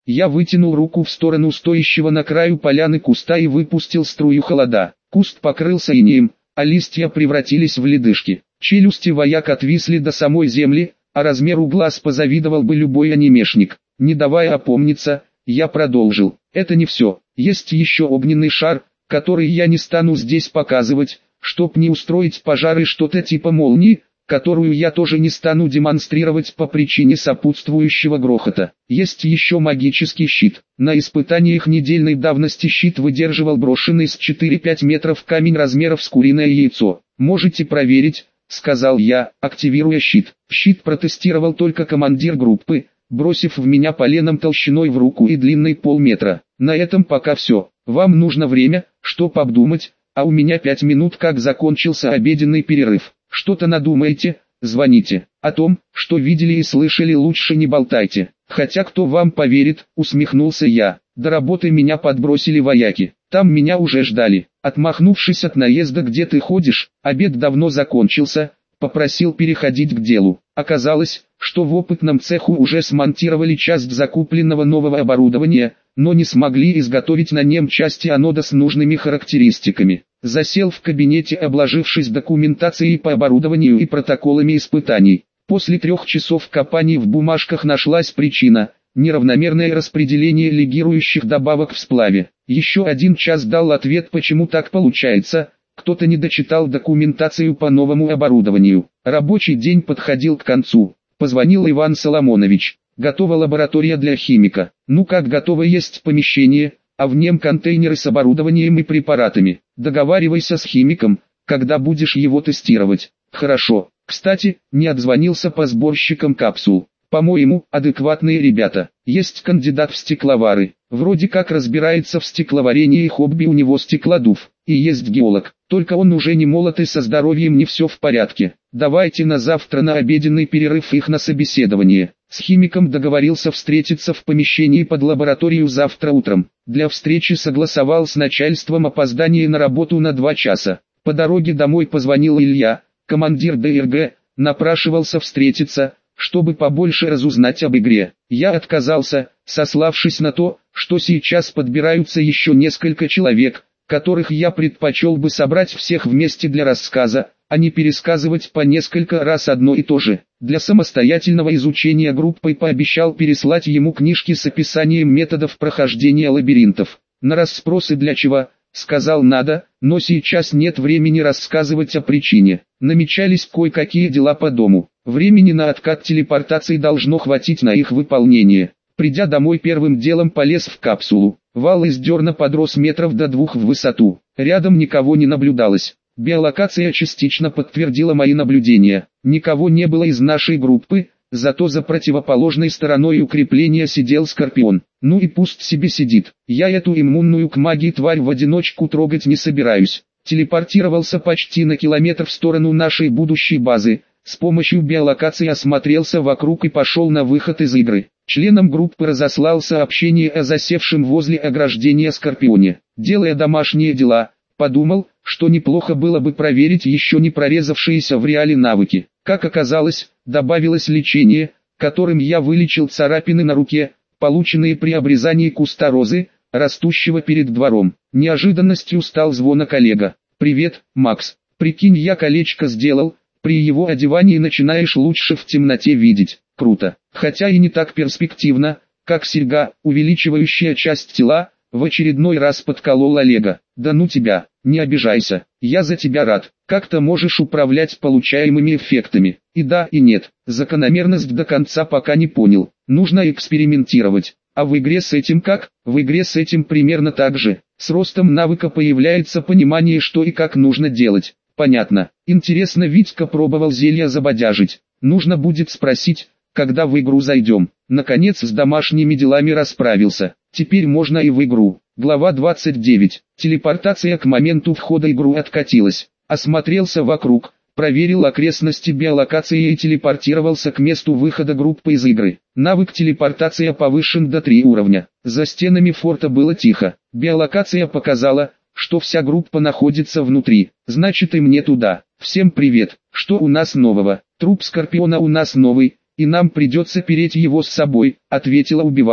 Я вытянул руку в сторону стоящего на краю поляны куста и выпустил струю холода. Куст покрылся инеем, а листья превратились в ледышки. Челюсти вояк отвисли до самой земли, а размеру глаз позавидовал бы любой анимешник. Не давая опомниться, я продолжил. Это не все. Есть еще огненный шар, который я не стану здесь показывать, чтоб не устроить пожары, что-то типа молнии, которую я тоже не стану демонстрировать по причине сопутствующего грохота. Есть еще магический щит. На испытаниях недельной давности щит выдерживал брошенный с 4-5 метров камень размеров с куриное яйцо. Можете проверить, сказал я, активируя щит. Щит протестировал только командир группы, бросив в меня поленом толщиной в руку и длиной полметра. На этом пока все. Вам нужно время, чтоб обдумать, а у меня 5 минут как закончился обеденный перерыв. Что-то надумаете, звоните. О том, что видели и слышали, лучше не болтайте. Хотя кто вам поверит, усмехнулся я. До работы меня подбросили вояки. Там меня уже ждали. Отмахнувшись от наезда «где ты ходишь?», обед давно закончился, попросил переходить к делу. Оказалось, что в опытном цеху уже смонтировали часть закупленного нового оборудования, но не смогли изготовить на нем части анода с нужными характеристиками. Засел в кабинете, обложившись документацией по оборудованию и протоколами испытаний. После 3 часов копаний в бумажках нашлась причина – неравномерное распределение легирующих добавок в сплаве. Еще 1 час дал ответ, почему так получается. Кто-то не дочитал документацию по новому оборудованию. Рабочий день подходил к концу. Позвонил Иван Соломонович. Готова лаборатория для химика. Ну как готово, есть помещение, а в нем контейнеры с оборудованием и препаратами. Договаривайся с химиком, когда будешь его тестировать. Хорошо. Кстати, не отзвонился по сборщикам капсул. По-моему, адекватные ребята. Есть кандидат в стекловары. Вроде как разбирается в стекловарении и хобби у него стеклодув. И есть геолог. Только он уже не молод и со здоровьем не все в порядке. Давайте на завтра на обеденный перерыв их на собеседование. С химиком договорился встретиться в помещении под лабораторию завтра утром. Для встречи согласовал с начальством опоздание на работу на 2 часа. По дороге домой позвонил Илья, командир ДРГ, напрашивался встретиться, чтобы побольше разузнать об игре. Я отказался, сославшись на то, что сейчас подбираются еще несколько человек, которых я предпочел бы собрать всех вместе для рассказа, а не пересказывать по несколько раз одно и то же. Для самостоятельного изучения группой пообещал переслать ему книжки с описанием методов прохождения лабиринтов. На расспросы для чего, сказал надо, но сейчас нет времени рассказывать о причине. Намечались кое-какие дела по дому. Времени на откат телепортации должно хватить на их выполнение. Придя домой, первым делом полез в капсулу. Вал из дерна подрос метров до 2 в высоту. Рядом никого не наблюдалось. Биолокация частично подтвердила мои наблюдения. Никого не было из нашей группы, зато за противоположной стороной укрепления сидел Скорпион. Ну и пусть себе сидит. Я эту иммунную к магии тварь в одиночку трогать не собираюсь. Телепортировался почти на километр в сторону нашей будущей базы. С помощью биолокации осмотрелся вокруг и пошел на выход из игры. Членам группы разослал сообщение о засевшем возле ограждения Скорпионе. Делая домашние дела, подумал, что неплохо было бы проверить еще не прорезавшиеся в реале навыки. Как оказалось, добавилось лечение, которым я вылечил царапины на руке, полученные при обрезании куста розы, растущего перед двором. Неожиданностью стал звонок Олега. «Привет, Макс. Прикинь, я колечко сделал, при его одевании начинаешь лучше в темноте видеть. Круто. Хотя и не так перспективно, как серьга, увеличивающая часть тела», в очередной раз подколол Олега. «Да ну тебя, не обижайся, я за тебя рад. Как ты можешь управлять получаемыми эффектами?» И да, и нет. Закономерность до конца пока не понял. Нужно экспериментировать. А в игре с этим как? В игре с этим примерно так же. С ростом навыка появляется понимание, что и как нужно делать. Понятно. Интересно, Витька пробовал зелья забодяжить. Нужно будет спросить, когда в игру зайдем. Наконец с домашними делами расправился. Теперь можно и в игру. Глава 29. Телепортация к моменту входа в игру откатилась. Осмотрелся вокруг, проверил окрестности биолокации и телепортировался к месту выхода группы из игры. Навык телепортация повышен до 3 уровня. За стенами форта было тихо. Биолокация показала, что вся группа находится внутри. Значит, и мне туда. Всем привет. Что у нас нового? Труп Скорпиона у нас новый, и нам придется переть его с собой, ответила убивашка.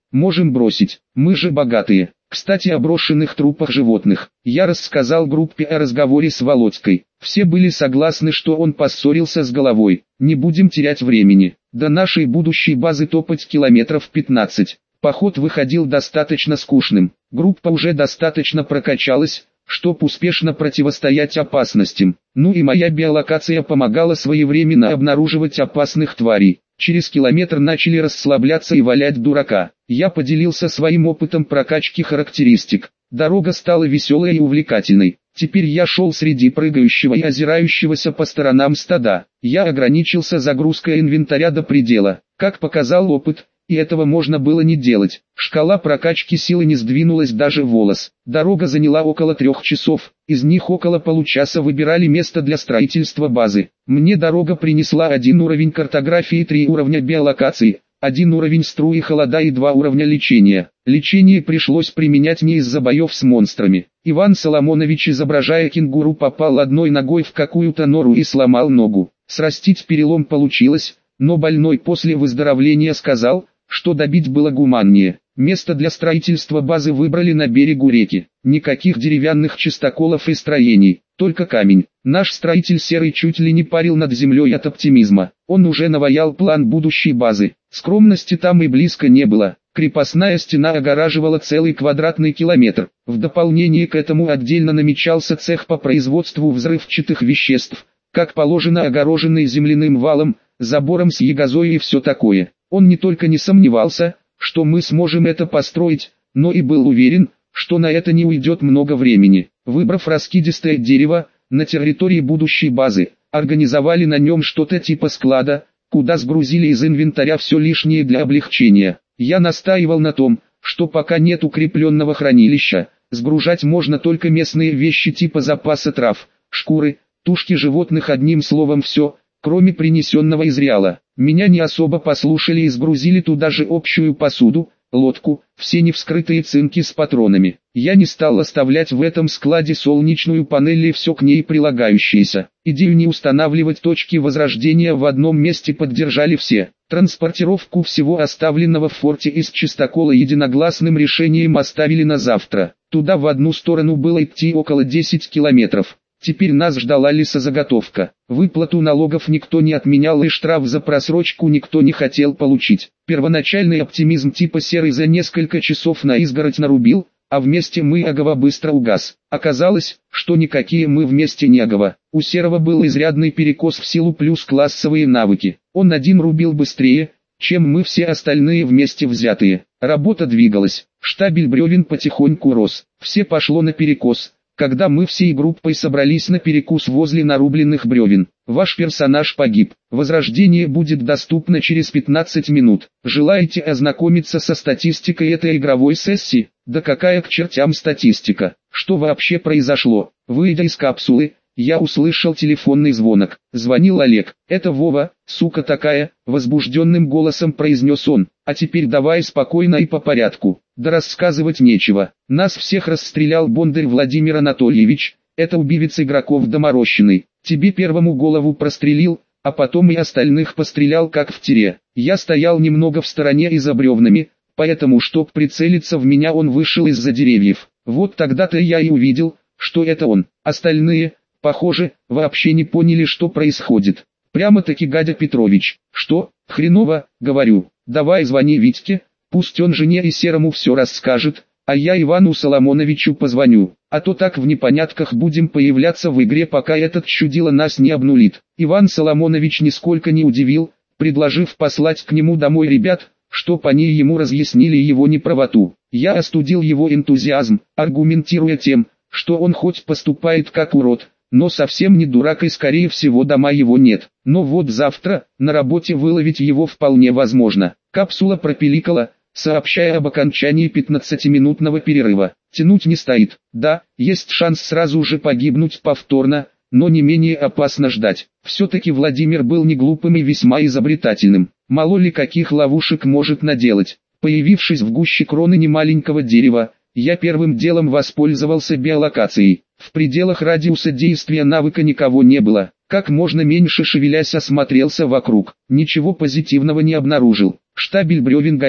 можем бросить, мы же богатые. Кстати, о брошенных трупах животных. Я рассказал группе о разговоре с Володькой. Все были согласны, что он поссорился с головой. Не будем терять времени. До нашей будущей базы топать километров 15. Поход выходил достаточно скучным. Группа уже достаточно прокачалась, чтоб успешно противостоять опасностям. Ну и моя биолокация помогала своевременно обнаруживать опасных тварей. Через километр начали расслабляться и валять дурака. Я поделился своим опытом прокачки характеристик. Дорога стала веселой и увлекательной. Теперь я шел среди прыгающего и озирающегося по сторонам стада. Я ограничился загрузкой инвентаря до предела. Как показал опыт, и этого можно было не делать. Шкала прокачки силы не сдвинулась даже волос. Дорога заняла около 3 часов, из них около получаса выбирали место для строительства базы. Мне дорога принесла 1 уровень картографии, 3 уровня биолокации, 1 уровень струи холода и 2 уровня лечения. Лечение пришлось применять не из-за боев с монстрами. Иван Соломонович, изображая кенгуру, попал одной ногой в какую-то нору и сломал ногу. Срастить перелом получилось, но больной после выздоровления сказал, что добить было гуманнее. Место для строительства базы выбрали на берегу реки. Никаких деревянных чистоколов и строений, только камень. Наш строитель Серый чуть ли не парил над землей от оптимизма. Он уже наваял план будущей базы. Скромности там и близко не было. Крепостная стена огораживала целый квадратный километр. В дополнение к этому отдельно намечался цех по производству взрывчатых веществ, как положено огороженный земляным валом, забором с ягозой и все такое. Он не только не сомневался, что мы сможем это построить, но и был уверен, что на это не уйдет много времени. Выбрав раскидистое дерево, на территории будущей базы, организовали на нем что-то типа склада, куда сгрузили из инвентаря все лишнее для облегчения. Я настаивал на том, что пока нет укрепленного хранилища, сгружать можно только местные вещи типа запаса трав, шкуры, тушки животных, одним словом все, кроме принесенного из Реала. Меня не особо послушали и сгрузили туда же общую посуду, лодку, все невскрытые цинки с патронами. Я не стал оставлять в этом складе солнечную панель и все к ней прилагающееся. Идею не устанавливать точки возрождения в одном месте поддержали все. Транспортировку всего оставленного в форте из чистокола единогласным решением оставили на завтра. Туда в одну сторону было идти около 10 километров. Теперь нас ждала лесозаготовка. Выплату налогов никто не отменял и штраф за просрочку никто не хотел получить. Первоначальный оптимизм типа Серый за несколько часов на изгородь нарубил, а вместе мы Агова быстро угас. Оказалось, что никакие мы вместе не Агова. У Серого был изрядный перекос в силу плюс классовые навыки. Он один рубил быстрее, чем мы все остальные вместе взятые. Работа двигалась, штабель бревен потихоньку рос. Все пошло наперекос. Когда мы всей группой собрались на перекус возле нарубленных бревен, ваш персонаж погиб. Возрождение будет доступно через 15 минут. Желаете ознакомиться со статистикой этой игровой сессии? Да какая к чертям статистика? Что вообще произошло? Выйдя из капсулы, я услышал телефонный звонок. Звонил Олег. «Это Вова, сука такая», — возбужденным голосом произнес он. «А теперь давай спокойно и по порядку. Да рассказывать нечего. Нас всех расстрелял Бондарь Владимир Анатольевич, это убивец игроков доморощенный. Тебе первому голову прострелил, а потом и остальных пострелял как в тире. Я стоял немного в стороне и за бревнами, поэтому чтоб прицелиться в меня он вышел из-за деревьев. Вот тогда-то я и увидел, что это он. Остальные, похоже, вообще не поняли, что происходит. Прямо-таки Гадя Петрович. Что, хреново, говорю, давай звони Витьке, пусть он жене и Серому все расскажет, а я Ивану Соломоновичу позвоню, а то так в непонятках будем появляться в игре, пока этот чудило нас не обнулит». Иван Соломонович нисколько не удивил, предложив послать к нему домой ребят, чтоб они ему разъяснили его неправоту. Я остудил его энтузиазм, аргументируя тем, что он хоть поступает как урод, но совсем не дурак и скорее всего дома его нет. Но вот завтра, на работе выловить его вполне возможно. Капсула пропиликала, сообщая об окончании 15-минутного перерыва. Тянуть не стоит. Да, есть шанс сразу же погибнуть повторно, но не менее опасно ждать. Все-таки Владимир был не глупым и весьма изобретательным. Мало ли каких ловушек может наделать. Появившись в гуще кроны немаленького дерева, я первым делом воспользовался биолокацией. В пределах радиуса действия навыка никого не было. Как можно меньше шевелясь осмотрелся вокруг. Ничего позитивного не обнаружил. Штабель бревен горел.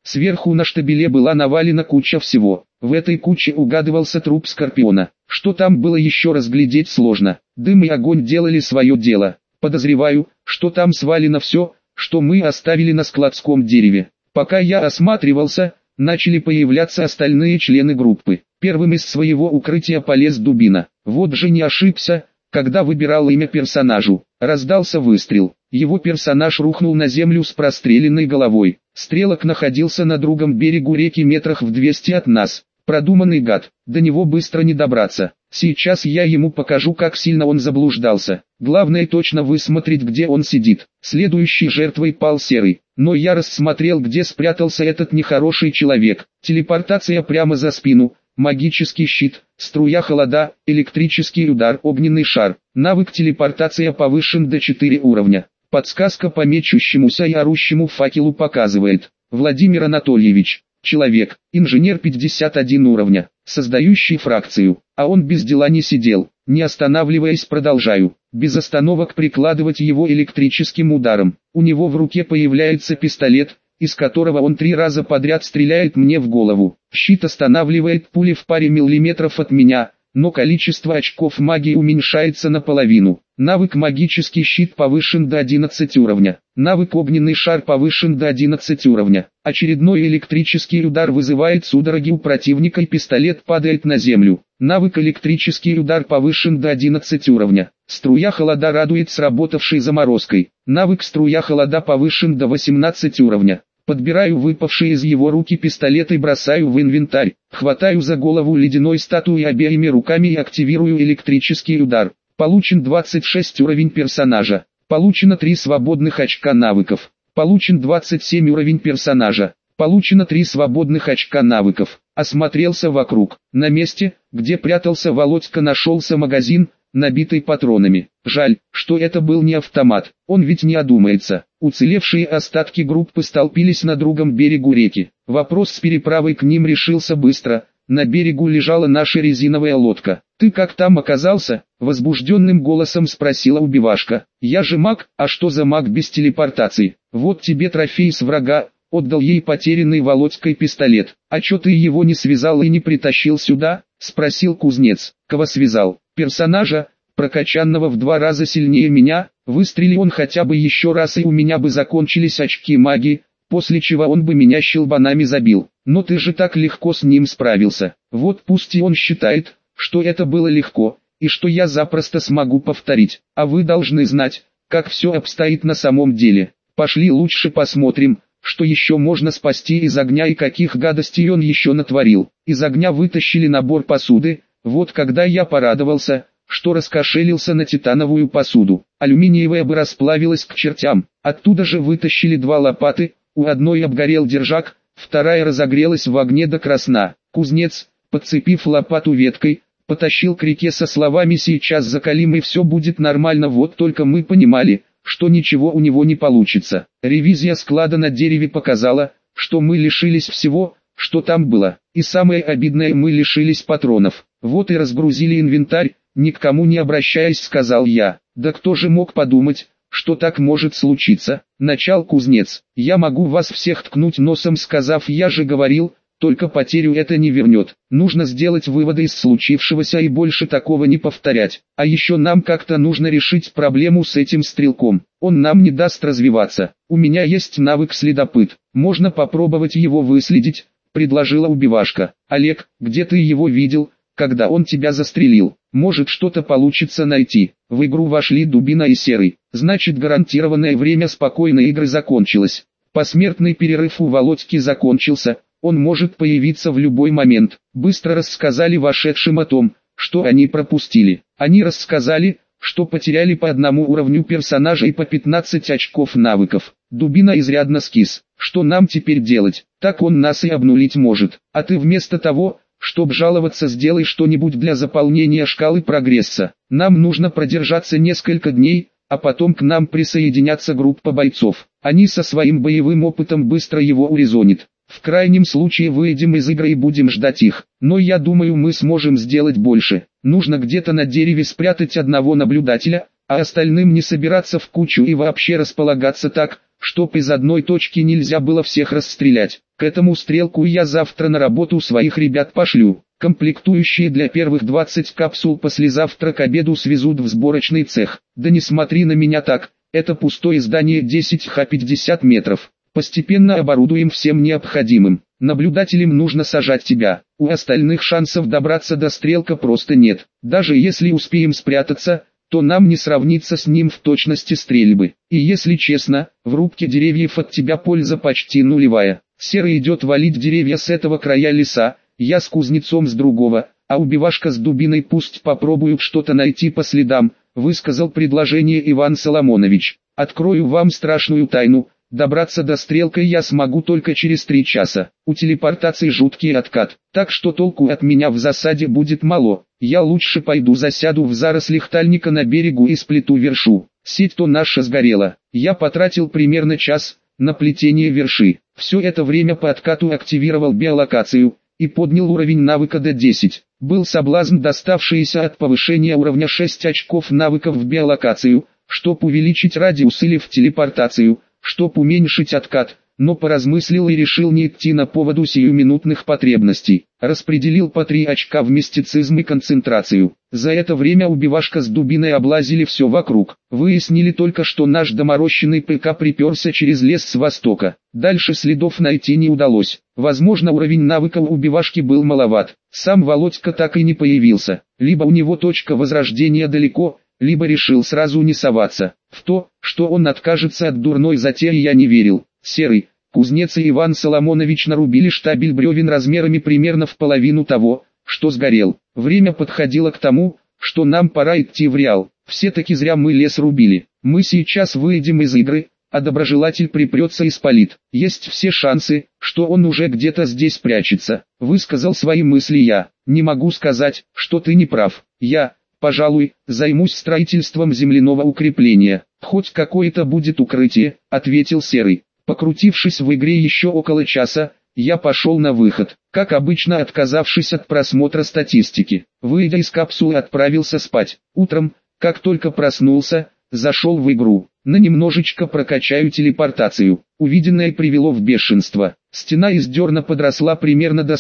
Сверху на штабеле была навалена куча всего. В этой куче угадывался труп скорпиона. Что там было еще разглядеть сложно. Дым и огонь делали свое дело. Подозреваю, что там свалено все, что мы оставили на складском дереве. Пока я осматривался, начали появляться остальные члены группы. Первым из своего укрытия полез Дубина. Вот же не ошибся, когда выбирал имя персонажу. Раздался выстрел. Его персонаж рухнул на землю с простреленной головой. Стрелок находился на другом берегу реки метрах в 200 от нас. Продуманный гад, до него быстро не добраться. Сейчас я ему покажу, как сильно он заблуждался. Главное точно высмотреть, где он сидит. Следующей жертвой пал Серый. Но я рассмотрел, где спрятался этот нехороший человек. Телепортация прямо за спину, магический щит, струя холода, электрический удар, огненный шар. Навык телепортация повышен до 4 уровня. Подсказка по мечущемуся и орущему факелу показывает. Владимир Анатольевич. Человек, инженер 51 уровня, создающий фракцию, а он без дела не сидел, не останавливаясь продолжаю, без остановок прикладывать его электрическим ударом. У него в руке появляется пистолет, из которого он 3 раза подряд стреляет мне в голову. Щит останавливает пули в паре миллиметров от меня, но количество очков магии уменьшается наполовину. Навык магический щит повышен до 11 уровня. Навык огненный шар повышен до 11 уровня. Очередной электрический удар вызывает судороги у противника и пистолет падает на землю. Навык электрический удар повышен до 11 уровня. Струя холода радует сработавшей заморозкой. Навык струя холода повышен до 18 уровня. Подбираю выпавший из его руки пистолет и бросаю в инвентарь. Хватаю за голову ледяной статуи обеими руками и активирую электрический удар. Получен 26 уровень персонажа. Получено 3 свободных очка навыков. Получен 27 уровень персонажа. Получено 3 свободных очка навыков. Осмотрелся вокруг. На месте, где прятался Володька, нашелся магазин, набитый патронами. Жаль, что это был не автомат, он ведь не одумается. Уцелевшие остатки группы столпились на другом берегу реки. Вопрос с переправой к ним решился быстро. На берегу лежала наша резиновая лодка. «Ты как там оказался?» — возбужденным голосом спросила убивашка. «Я же маг, а что за маг без телепортации? Вот тебе трофей с врага». Отдал ей потерянный Володькой пистолет. «А чё ты его не связал и не притащил сюда?» — спросил кузнец. «Кого связал? Персонажа, прокачанного в 2 раза сильнее меня. Выстрели он хотя бы еще раз, и у меня бы закончились очки магии, после чего он бы меня щелбанами забил. Но ты же так легко с ним справился. Вот пусть и он считает, что это было легко, и что я запросто смогу повторить. А вы должны знать, как все обстоит на самом деле. Пошли лучше посмотрим, что еще можно спасти из огня и каких гадостей он еще натворил». Из огня вытащили набор посуды. Вот когда я порадовался, что раскошелился на титановую посуду. Алюминиевая бы расплавилась к чертям. Оттуда же вытащили 2 лопаты, у одной обгорел держак, вторая разогрелась в огне до красна. Кузнец, подцепив лопату веткой, потащил к реке со словами: «Сейчас закалим и все будет нормально». Вот только мы понимали, что ничего у него не получится. Ревизия склада на дереве показала, что мы лишились всего, что там было. И самое обидное, мы лишились патронов. Вот и разгрузили инвентарь. «Ни к кому не обращаясь, сказал я. Да кто же мог подумать, что так может случиться?» Начал кузнец. «Я могу вас всех ткнуть носом, сказав: я же говорил, только потерю это не вернет. Нужно сделать выводы из случившегося и больше такого не повторять. А еще нам как-то нужно решить проблему с этим стрелком. Он нам не даст развиваться. У меня есть навык следопыт. Можно попробовать его выследить», — предложила убивашка. «Олег, где ты его видел, когда он тебя застрелил? Может, что-то получится найти». В игру вошли Дубина и Серый. Значит, гарантированное время спокойной игры закончилось. Посмертный перерыв у Володьки закончился. Он может появиться в любой момент. Быстро рассказали вошедшим о том, что они пропустили. Они рассказали, что потеряли по 1 уровню персонажа и по 15 очков навыков. Дубина изрядно скис. «Что нам теперь делать? Так он нас и обнулить может. А ты вместо того, чтоб жаловаться, сделай что-нибудь для заполнения шкалы прогресса. Нам нужно продержаться несколько дней, а потом к нам присоединятся группа бойцов. Они со своим боевым опытом быстро его урезонят. В крайнем случае выйдем из игры и будем ждать их. Но я думаю, мы сможем сделать больше. Нужно где-то на дереве спрятать одного наблюдателя, а остальным не собираться в кучу и вообще располагаться так, чтоб из одной точки нельзя было всех расстрелять. К этому стрелку я завтра на работу своих ребят пошлю. Комплектующие для первых 20 капсул послезавтра к обеду свезут в сборочный цех. Да не смотри на меня так, это пустое здание 10 х 50 метров. Постепенно оборудуем всем необходимым. Наблюдателям нужно сажать тебя. У остальных шансов добраться до стрелка просто нет. Даже если успеем спрятаться, то нам не сравнится с ним в точности стрельбы. И если честно, в рубке деревьев от тебя польза почти нулевая. Серый идет валить деревья с этого края леса, я с кузнецом с другого, а убивашка с дубиной пусть попробуют что-то найти по следам, высказал предложение Иван Соломонович. Открою вам страшную тайну, добраться до стрелка я смогу только через 3 часа. У телепортации жуткий откат, так что толку от меня в засаде будет мало. Я лучше пойду засяду в зарослях тальника на берегу и сплету вершу. Сеть-то наша сгорела. Я потратил примерно час на плетение верши. Все это время по откату активировал биолокацию и поднял уровень навыка до 10. Был соблазн, доставшийся от повышения уровня 6 очков навыков в биолокацию, чтоб увеличить радиус или в телепортацию, чтоб уменьшить откат, но поразмыслил и решил не идти на поводу сиюминутных потребностей. Распределил по 3 очка в мистицизм и концентрацию. За это время убивашка с дубиной облазили все вокруг. Выяснили только, что наш доморощенный ПК приперся через лес с востока. Дальше следов найти не удалось. Возможно, уровень навыка у убивашки был маловат. Сам Володька так и не появился. Либо у него точка возрождения далеко, либо решил сразу не соваться. В то, что он откажется от дурной затеи, я не верил. Серый, кузнец и Иван Соломонович нарубили штабель бревен размерами примерно в половину того, что сгорел. Время подходило к тому, что нам пора идти в Реал. Все-таки зря мы лес рубили. Мы сейчас выйдем из игры, а доброжелатель припрется и спалит. Есть все шансы, что он уже где-то здесь прячется. Высказал свои мысли я. Не могу сказать, что ты не прав. Я, пожалуй, займусь строительством земляного укрепления. Хоть какое-то будет укрытие, ответил Серый. Покрутившись в игре еще около часа, я пошел на выход, как обычно отказавшись от просмотра статистики. Выйдя из капсулы, отправился спать. Утром, как только проснулся, зашел в игру. На немножечко прокачаю телепортацию. Увиденное привело в бешенство. Стена из дерна подросла примерно до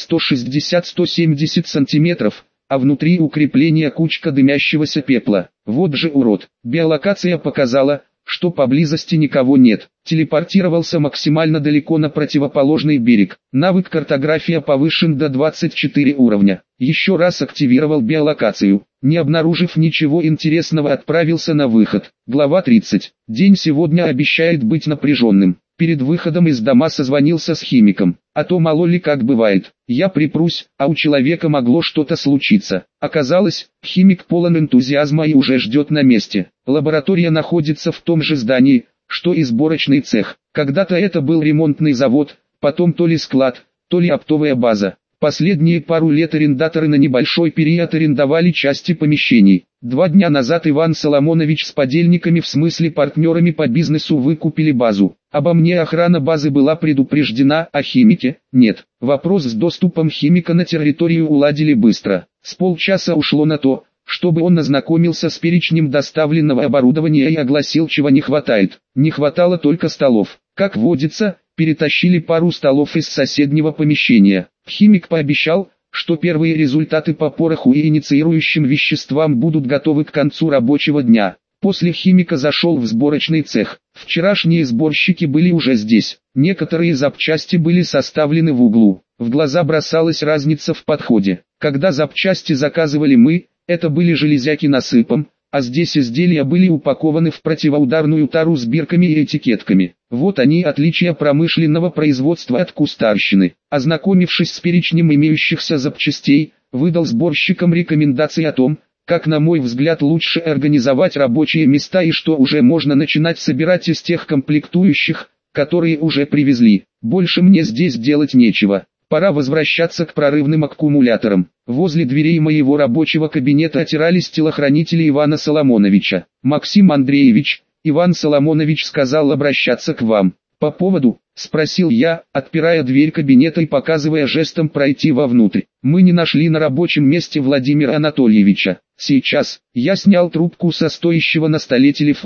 160-170 сантиметров, а внутри укрепления кучка дымящегося пепла. Вот же урод. Биолокация показала, что поблизости никого нет. Телепортировался максимально далеко на противоположный берег. Навык картография повышен до 24 уровня. Еще раз активировал биолокацию. Не обнаружив ничего интересного, отправился на выход. Глава 30. День сегодня обещает быть напряженным. Перед выходом из дома созвонился с химиком. А то мало ли как бывает. Я припрусь, а у человека могло что-то случиться. Оказалось, химик полон энтузиазма и уже ждет на месте. Лаборатория находится в том же здании, что и сборочный цех. Когда-то это был ремонтный завод, потом то ли склад, то ли оптовая база. Последние пару лет арендаторы на небольшой период арендовали части помещений. 2 дня назад Иван Соломонович с подельниками, в смысле партнерами по бизнесу, выкупили базу. Обо мне охрана базы была предупреждена, а химике – нет. Вопрос с доступом химика на территорию уладили быстро. С полчаса ушло на то, чтобы он ознакомился с перечнем доставленного оборудования и огласил, чего не хватает. Не хватало только столов. Как водится, перетащили пару столов из соседнего помещения. Химик пообещал, что первые результаты по пороху и инициирующим веществам будут готовы к концу рабочего дня. После химика зашел в сборочный цех. Вчерашние сборщики были уже здесь. Некоторые запчасти были составлены в углу. В глаза бросалась разница в подходе. Когда запчасти заказывали мы, это были железяки насыпом, а здесь изделия были упакованы в противоударную тару с бирками и этикетками. Вот они, отличия промышленного производства от кустарщины. Ознакомившись с перечнем имеющихся запчастей, выдал сборщикам рекомендации о том, как, на мой взгляд, лучше организовать рабочие места и что уже можно начинать собирать из тех комплектующих, которые уже привезли. Больше мне здесь делать нечего. Пора возвращаться к прорывным аккумуляторам. Возле дверей моего рабочего кабинета отирались телохранители Ивана Соломоновича. «Максим Андреевич, Иван Соломонович сказал обращаться к вам. По поводу?» — спросил я, отпирая дверь кабинета и показывая жестом пройти вовнутрь. «Мы не нашли на рабочем месте Владимира Анатольевича. Сейчас». Я снял трубку со стоящего на столе телефона.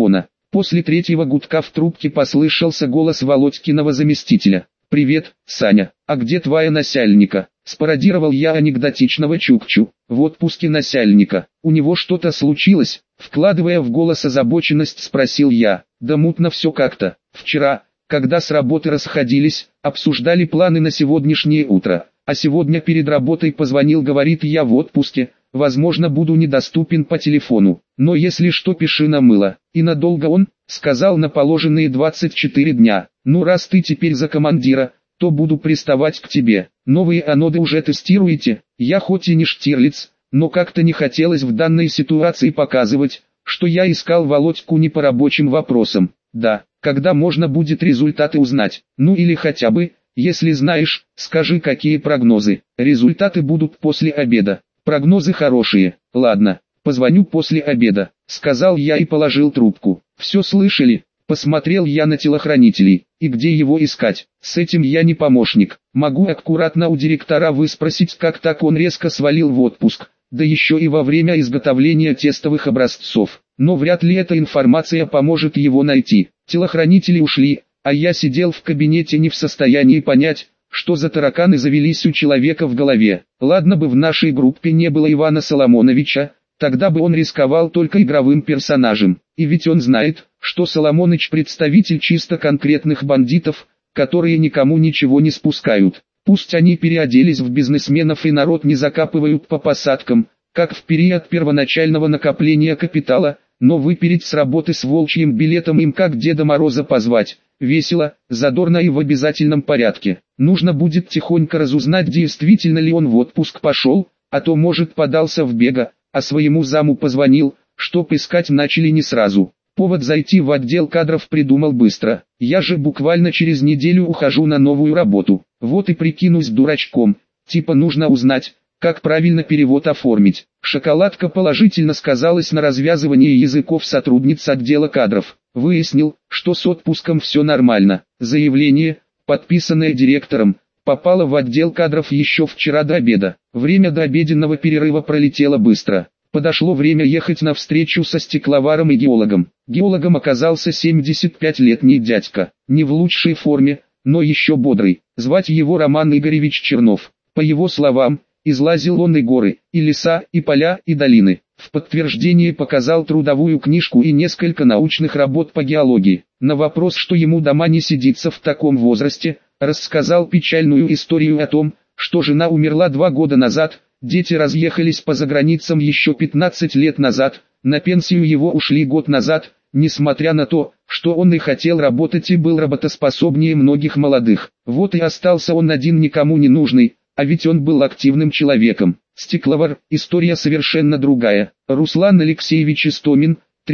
После третьего гудка в трубке послышался голос Володькиного заместителя. «Привет, Саня, а где твоя начальника?» Спародировал я анекдотичного Чукчу. «В отпуске начальника. У него что-то случилось?» Вкладывая в голос озабоченность, спросил я. «Да мутно все как-то. Вчера, когда с работы расходились, обсуждали планы на сегодняшнее утро. А сегодня перед работой позвонил, говорит, я в отпуске, возможно, буду недоступен по телефону. Но если что, пиши на мыло». «И надолго он?» «Сказал, на положенные 24 дня. Ну, раз ты теперь за командира, то буду приставать к тебе. Новые аноды уже тестируете?» Я хоть и не Штирлиц, но как-то не хотелось в данной ситуации показывать, что я искал Володьку не по рабочим вопросам. «Да, когда можно будет результаты узнать? Ну или хотя бы, если знаешь, скажи, какие прогнозы». «Результаты будут после обеда. Прогнозы хорошие. Ладно, позвоню после обеда», сказал я и положил трубку. «Все слышали?» Посмотрел я на телохранителей. «И где его искать?» «С этим я не помощник. Могу аккуратно у директора выспросить, как так он резко свалил в отпуск, да еще и во время изготовления тестовых образцов. Но вряд ли эта информация поможет его найти». Телохранители ушли, а я сидел в кабинете не в состоянии понять, что за тараканы завелись у человека в голове. Ладно бы в нашей группе не было Ивана Соломоновича, тогда бы он рисковал только игровым персонажем. И ведь он знает, что Соломоныч представитель чисто конкретных бандитов, которые никому ничего не спускают. Пусть они переоделись в бизнесменов и народ не закапывают по посадкам, как в период первоначального накопления капитала, но выпереть с работы с волчьим билетом им как Деда Мороза позвать. Весело, задорно и в обязательном порядке. Нужно будет тихонько разузнать, действительно ли он в отпуск пошел, а то может подался в бега, а своему заму позвонил, чтоб искать начали не сразу. Повод зайти в отдел кадров придумал быстро. Я же буквально через неделю ухожу на новую работу. Вот и прикинусь дурачком. Типа нужно узнать, как правильно перевод оформить. Шоколадка положительно сказалась на развязывании языков сотрудниц отдела кадров. Выяснил, что с отпуском все нормально. Заявление, подписанное директором, попало в отдел кадров еще вчера до обеда. Время до обеденного перерыва пролетело быстро. Подошло время ехать на встречу со стекловаром и геологом. Геологом оказался 75-летний дядька, не в лучшей форме, но еще бодрый. Звать его Роман Игоревич Чернов. По его словам, излазил он и горы, и леса, и поля, и долины. В подтверждение показал трудовую книжку и несколько научных работ по геологии. На вопрос, что ему дома не сидится в таком возрасте, рассказал печальную историю о том, что жена умерла 2 года назад, дети разъехались по заграницам еще 15 лет назад, на пенсию его ушли год назад, несмотря на то, что он и хотел работать и был работоспособнее многих молодых. Вот и остался он один, никому не нужный, а ведь он был активным человеком. Стекловар, история совершенно другая. Руслан Алексеевич Истомин,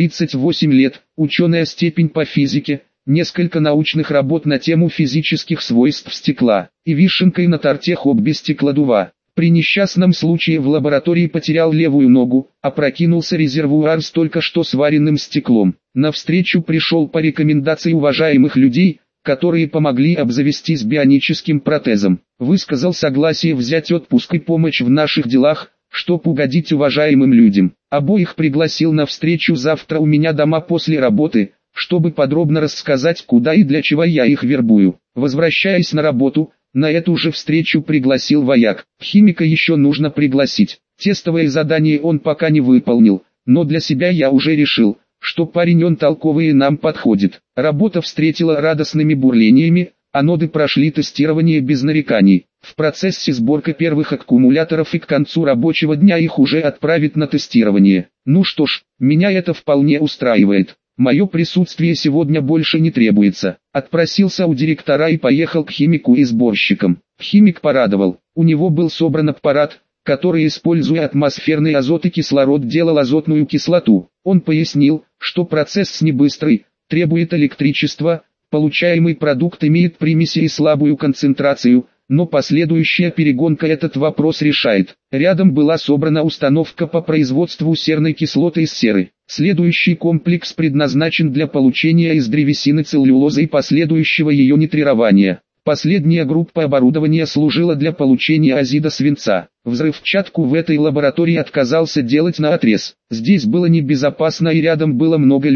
38 лет, ученая степень по физике, несколько научных работ на тему физических свойств стекла, и вишенкой на торте хобби стеклодува. При несчастном случае в лаборатории потерял левую ногу, опрокинулся резервуар с только что сваренным стеклом. На встречу пришел по рекомендации уважаемых людей, которые помогли обзавестись бионическим протезом. Высказал согласие взять отпуск и помочь в наших делах, чтоб угодить уважаемым людям. Обоих пригласил на встречу завтра у меня дома после работы, чтобы подробно рассказать, куда и для чего я их вербую. Возвращаясь на работу, на эту же встречу пригласил вояк. Химика еще нужно пригласить. Тестовое задание он пока не выполнил, но для себя я уже решил, что парень он толковый и нам подходит. Работа встретила радостными бурлениями, аноды прошли тестирование без нареканий. В процессе сборка первых аккумуляторов и к концу рабочего дня их уже отправят на тестирование. Ну что ж, меня это вполне устраивает. Мое присутствие сегодня больше не требуется. Отпросился у директора и поехал к химику и сборщикам. Химик порадовал. У него был собран аппарат, который, используя атмосферный азот и кислород, делал азотную кислоту. Он пояснил, что процесс не быстрый, требует электричества, получаемый продукт имеет примеси и слабую концентрацию, но последующая перегонка этот вопрос решает. Рядом была собрана установка по производству серной кислоты из серы. Следующий комплекс предназначен для получения из древесины целлюлозы и последующего ее нитрирования. Последняя группа оборудования служила для получения азида свинца. Взрывчатку в этой лаборатории отказался делать наотрез. Здесь было небезопасно и рядом было много людей.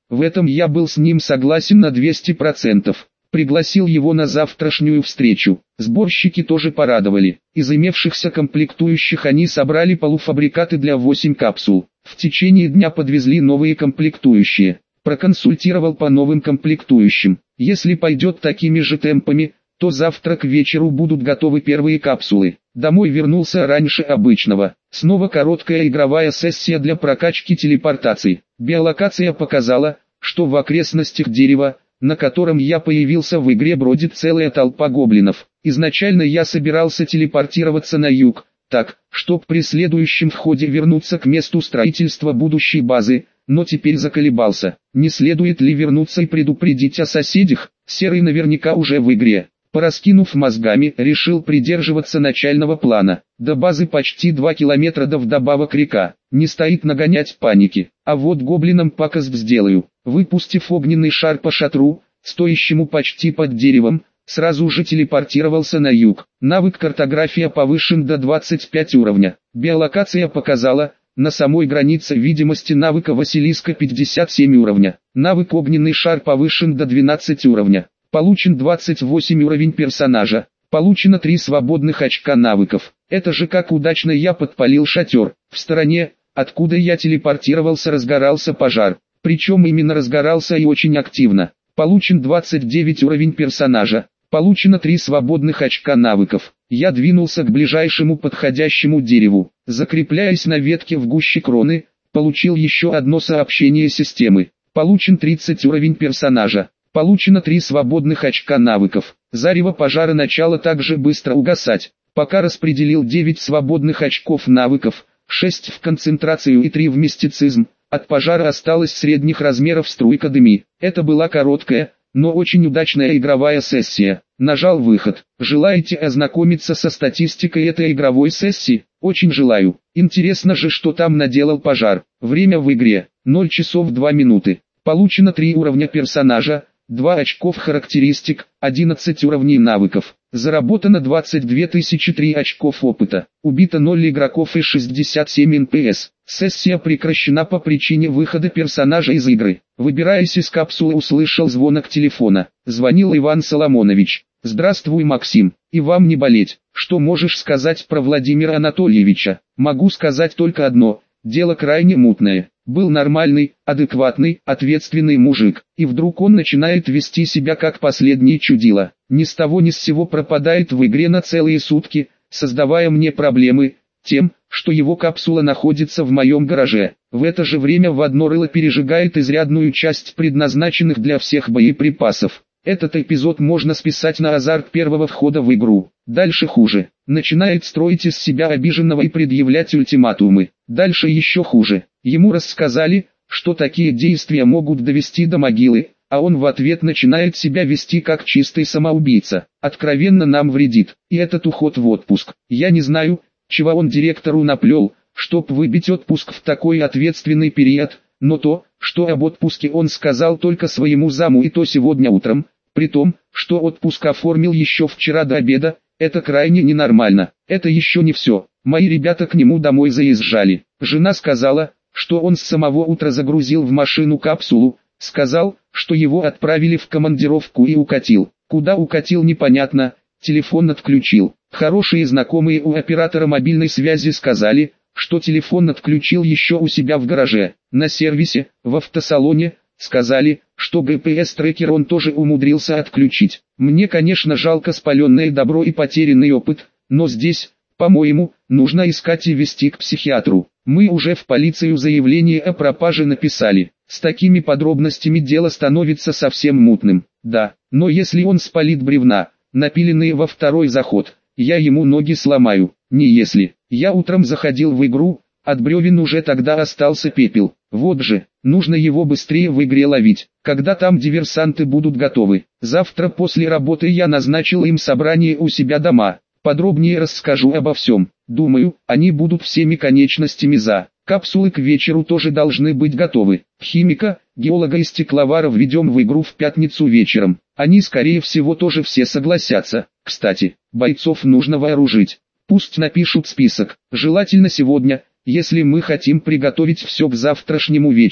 В этом я был с ним согласен на 200%. Пригласил его на завтрашнюю встречу. Сборщики тоже порадовали. Из имевшихся комплектующих они собрали полуфабрикаты для 8 капсул. В течение дня подвезли новые комплектующие. Проконсультировал по новым комплектующим. Если пойдет такими же темпами, то завтра к вечеру будут готовы первые капсулы. Домой вернулся раньше обычного. Снова короткая игровая сессия для прокачки телепортаций. Биолокация показала, что в окрестностях дерева, на котором я появился в игре, бродит целая толпа гоблинов. Изначально я собирался телепортироваться на юг, так, чтоб при следующем входе вернуться к месту строительства будущей базы, но теперь заколебался. Не следует ли вернуться и предупредить о соседях? Серый наверняка уже в игре. Пораскинув мозгами, решил придерживаться начального плана. До базы почти 2 километра, да вдобавок река. Не стоит нагонять паники. А вот гоблинам показ сделаю. Выпустив огненный шар по шатру, стоящему почти под деревом, сразу же телепортировался на юг. Навык картография повышен до 25 уровня. Биолокация показала, на самой границе видимости навыка Василиска 57 уровня. Навык огненный шар повышен до 12 уровня. Получен 28 уровень персонажа. Получено 3 свободных очка навыков. Это же как удачно я подпалил шатер. В стороне, откуда я телепортировался, разгорался пожар. Причем именно разгорался и очень активно. Получен 29 уровень персонажа. Получено 3 свободных очка навыков. Я двинулся к ближайшему подходящему дереву. Закрепляясь на ветке в гуще кроны, получил еще одно сообщение системы. Получен 30 уровень персонажа. Получено 3 свободных очка навыков. Зарево пожара начало также быстро угасать. Пока распределил 9 свободных очков навыков, 6 в концентрацию и 3 в мистицизм. От пожара осталась средних размеров струйка дыми. Это была короткая, но очень удачная игровая сессия. Нажал выход. Желаете ознакомиться со статистикой этой игровой сессии? Очень желаю. Интересно же, что там наделал пожар. Время в игре 0 часов 2 минуты. Получено 3 уровня персонажа, 2 очков характеристик, 11 уровней навыков. Заработано 22 003 очков опыта. Убито 0 игроков и 67 НПС. Сессия прекращена по причине выхода персонажа из игры. Выбираясь из капсулы, услышал звонок телефона. Звонил Иван Соломонович. «Здравствуй, Максим. И вам не болеть. Что можешь сказать про Владимира Анатольевича?» «Могу сказать только одно. Дело крайне мутное. Был нормальный, адекватный, ответственный мужик, и вдруг он начинает вести себя как последнее чудило. Ни с того ни с сего пропадает в игре на целые сутки, создавая мне проблемы, тем, что его капсула находится в моем гараже. В это же время в одно рыло пережигает изрядную часть предназначенных для всех боеприпасов. Этот эпизод можно списать на азарт первого входа в игру. Дальше хуже. Начинает строить из себя обиженного и предъявлять ультиматумы. Дальше еще хуже. Ему рассказали, что такие действия могут довести до могилы, а он в ответ начинает себя вести как чистый самоубийца. Откровенно нам вредит. И этот уход в отпуск. Я не знаю, чего он директору наплел, чтоб выбить отпуск в такой ответственный период, но то, что об отпуске он сказал только своему заму, и то сегодня утром, при том, что отпуск оформил еще вчера до обеда, это крайне ненормально. Это еще не все. Мои ребята к нему домой заезжали. Жена сказала, что он с самого утра загрузил в машину капсулу, сказал, что его отправили в командировку и укатил. Куда укатил непонятно, телефон отключил. Хорошие знакомые у оператора мобильной связи сказали, что телефон отключил еще у себя в гараже. На сервисе, в автосалоне, сказали, что GPS-трекер он тоже умудрился отключить. Мне, конечно, жалко спаленное добро и потерянный опыт, но здесь, по-моему, нужно искать и вести к психиатру. Мы уже в полицию заявление о пропаже написали. С такими подробностями дело становится совсем мутным. Да, но если он спалит бревна, напиленные во второй заход, я ему ноги сломаю. Не если. Я утром заходил в игру, от бревен уже тогда остался пепел. Вот же, нужно его быстрее в игре ловить, когда там диверсанты будут готовы. Завтра после работы я назначил им собрание у себя дома. Подробнее расскажу обо всем. Думаю, они будут всеми конечностями за. Капсулы к вечеру тоже должны быть готовы. Химика, геолога и стекловара введем в игру в пятницу вечером. Они скорее всего тоже все согласятся. Кстати, бойцов нужно вооружить. Пусть напишут список, желательно сегодня, если мы хотим приготовить все к завтрашнему вечеру.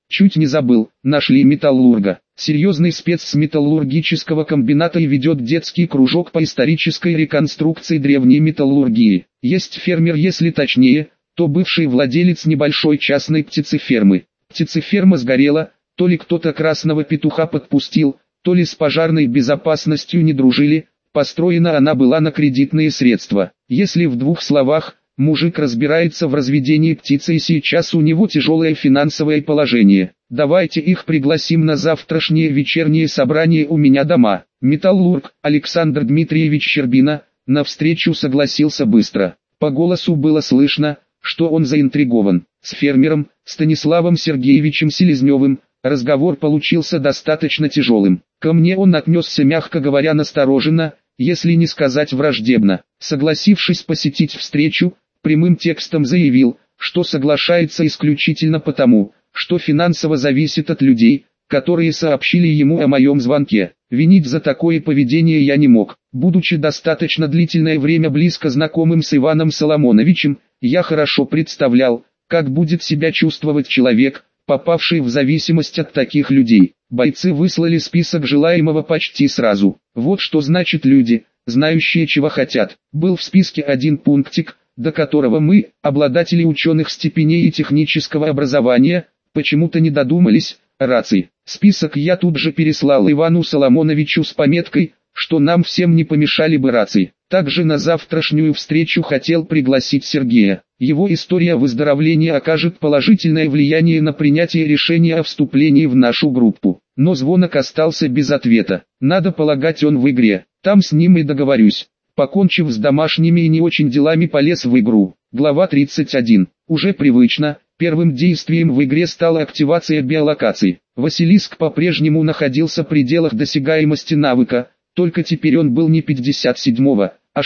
Чуть не забыл, нашли металлурга. Серьезный спец с металлургического комбината и ведет детский кружок по исторической реконструкции древней металлургии. Есть фермер, если точнее, то бывший владелец небольшой частной птицефермы. Птицеферма сгорела, то ли кто-то красного петуха подпустил, то ли с пожарной безопасностью не дружили, построена она была на кредитные средства. Если в двух словах, мужик разбирается в разведении птицы и сейчас у него тяжелое финансовое положение. Давайте их пригласим на завтрашнее вечернее собрание у меня дома. Металлург Александр Дмитриевич Щербина на встречу согласился быстро. По голосу было слышно, что он заинтригован. С фермером Станиславом Сергеевичем Селезневым разговор получился достаточно тяжелым. Ко мне он отнесся, мягко говоря, настороженно, если не сказать враждебно. Согласившись посетить встречу, прямым текстом заявил, что соглашается исключительно потому, что финансово зависит от людей, которые сообщили ему о моем звонке. Винить за такое поведение я не мог. Будучи достаточно длительное время близко знакомым с Иваном Соломоновичем, я хорошо представлял, как будет себя чувствовать человек, попавший в зависимость от таких людей. Бойцы выслали список желаемого почти сразу. Вот что значит люди, знающие чего хотят. Был в списке один пунктик, до которого мы, обладатели ученых степеней и технического образования, почему-то не додумались, рации. Список я тут же переслал Ивану Соломоновичу с пометкой, что нам всем не помешали бы рации. Также на завтрашнюю встречу хотел пригласить Сергея. Его история выздоровления окажет положительное влияние на принятие решения о вступлении в нашу группу. Но звонок остался без ответа. Надо полагать, он в игре. Там с ним и договорюсь. Покончив с домашними и не очень делами, полез в игру. Глава 31. Уже привычно, первым действием в игре стала активация биолокаций. Василиск по-прежнему находился в пределах досягаемости навыка, только теперь он был не 57-го, а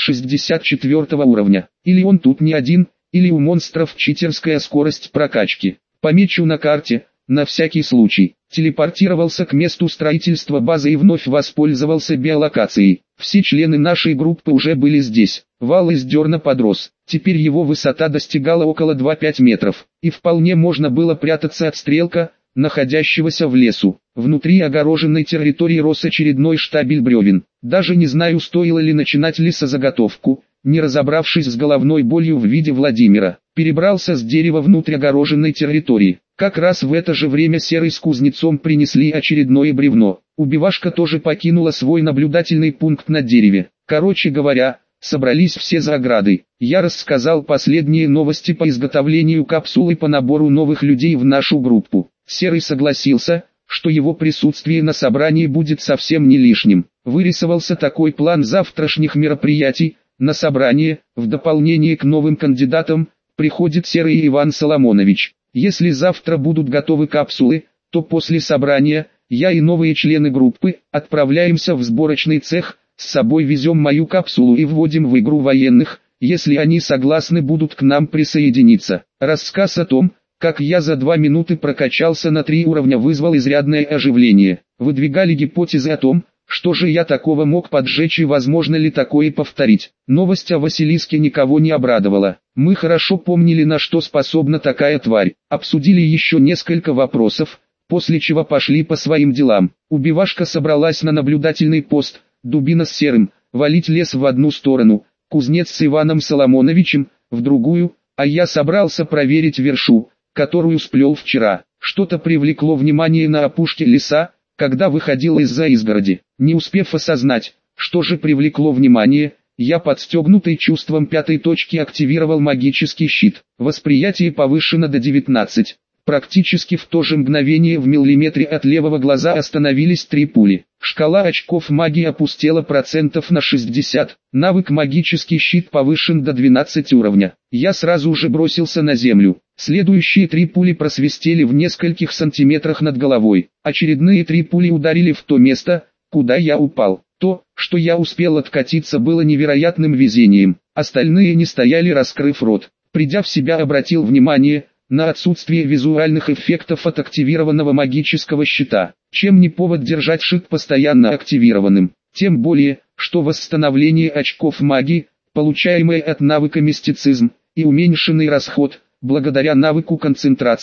64-го уровня. Или он тут не один, или у монстров читерская скорость прокачки. Помечу на карте, на всякий случай. Телепортировался к месту строительства базы и вновь воспользовался биолокацией. Все члены нашей группы уже были здесь. Вал из дерна подрос. Теперь его высота достигала около 2-5 метров. И вполне можно было прятаться от стрелка, находящегося в лесу. Внутри огороженной территории рос очередной штабель бревен. Даже не знаю, стоило ли начинать лесозаготовку, не разобравшись с головной болью в виде Владимира. Перебрался с дерева внутрь огороженной территории. Как раз в это же время Серый с Кузнецом принесли очередное бревно. Убивашка тоже покинула свой наблюдательный пункт на дереве. Короче говоря, собрались все за оградой. Я рассказал последние новости по изготовлению капсулы по набору новых людей в нашу группу. Серый согласился, что его присутствие на собрании будет совсем не лишним. Вырисовался такой план завтрашних мероприятий. На собрание, в дополнение к новым кандидатам, приходит Серый и Иван Соломонович. Если завтра будут готовы капсулы, то после собрания, я и новые члены группы, отправляемся в сборочный цех, с собой везем мою капсулу и вводим в игру военных, если они согласны будут к нам присоединиться. Рассказ о том, как я за 2 минуты прокачался на 3 уровня, вызвал изрядное оживление. Выдвигали гипотезы о том, что же я такого мог поджечь и возможно ли такое повторить. Новость о Василиске никого не обрадовала. Мы хорошо помнили, на что способна такая тварь. Обсудили еще несколько вопросов, после чего пошли по своим делам. Убивашка собралась на наблюдательный пост, Дубина с Серым, валить лес в одну сторону, Кузнец с Иваном Соломоновичем, в другую, а я собрался проверить вершу, которую сплел вчера. Что-то привлекло внимание на опушке леса, когда выходил из-за изгороди. Не успев осознать, что же привлекло внимание, я подстегнутый чувством 5-й точки активировал магический щит. Восприятие повышено до 19. Практически в то же мгновение в миллиметре от левого глаза остановились 3 пули. Шкала очков магии опустела процентов на 60. Навык магический щит повышен до 12 уровня. Я сразу же бросился на землю. Следующие 3 пули просвистели в нескольких сантиметрах над головой. Очередные 3 пули ударили в то место, куда я упал. То, что я успел откатиться, было невероятным везением. Остальные не стояли, раскрыв рот. Придя в себя, обратил внимание на отсутствие визуальных эффектов от активированного магического щита. Чем не повод держать щит постоянно активированным. Тем более, что восстановление очков магии, получаемое от навыка мистицизм, и уменьшенный расход, благодаря навыку концентрация,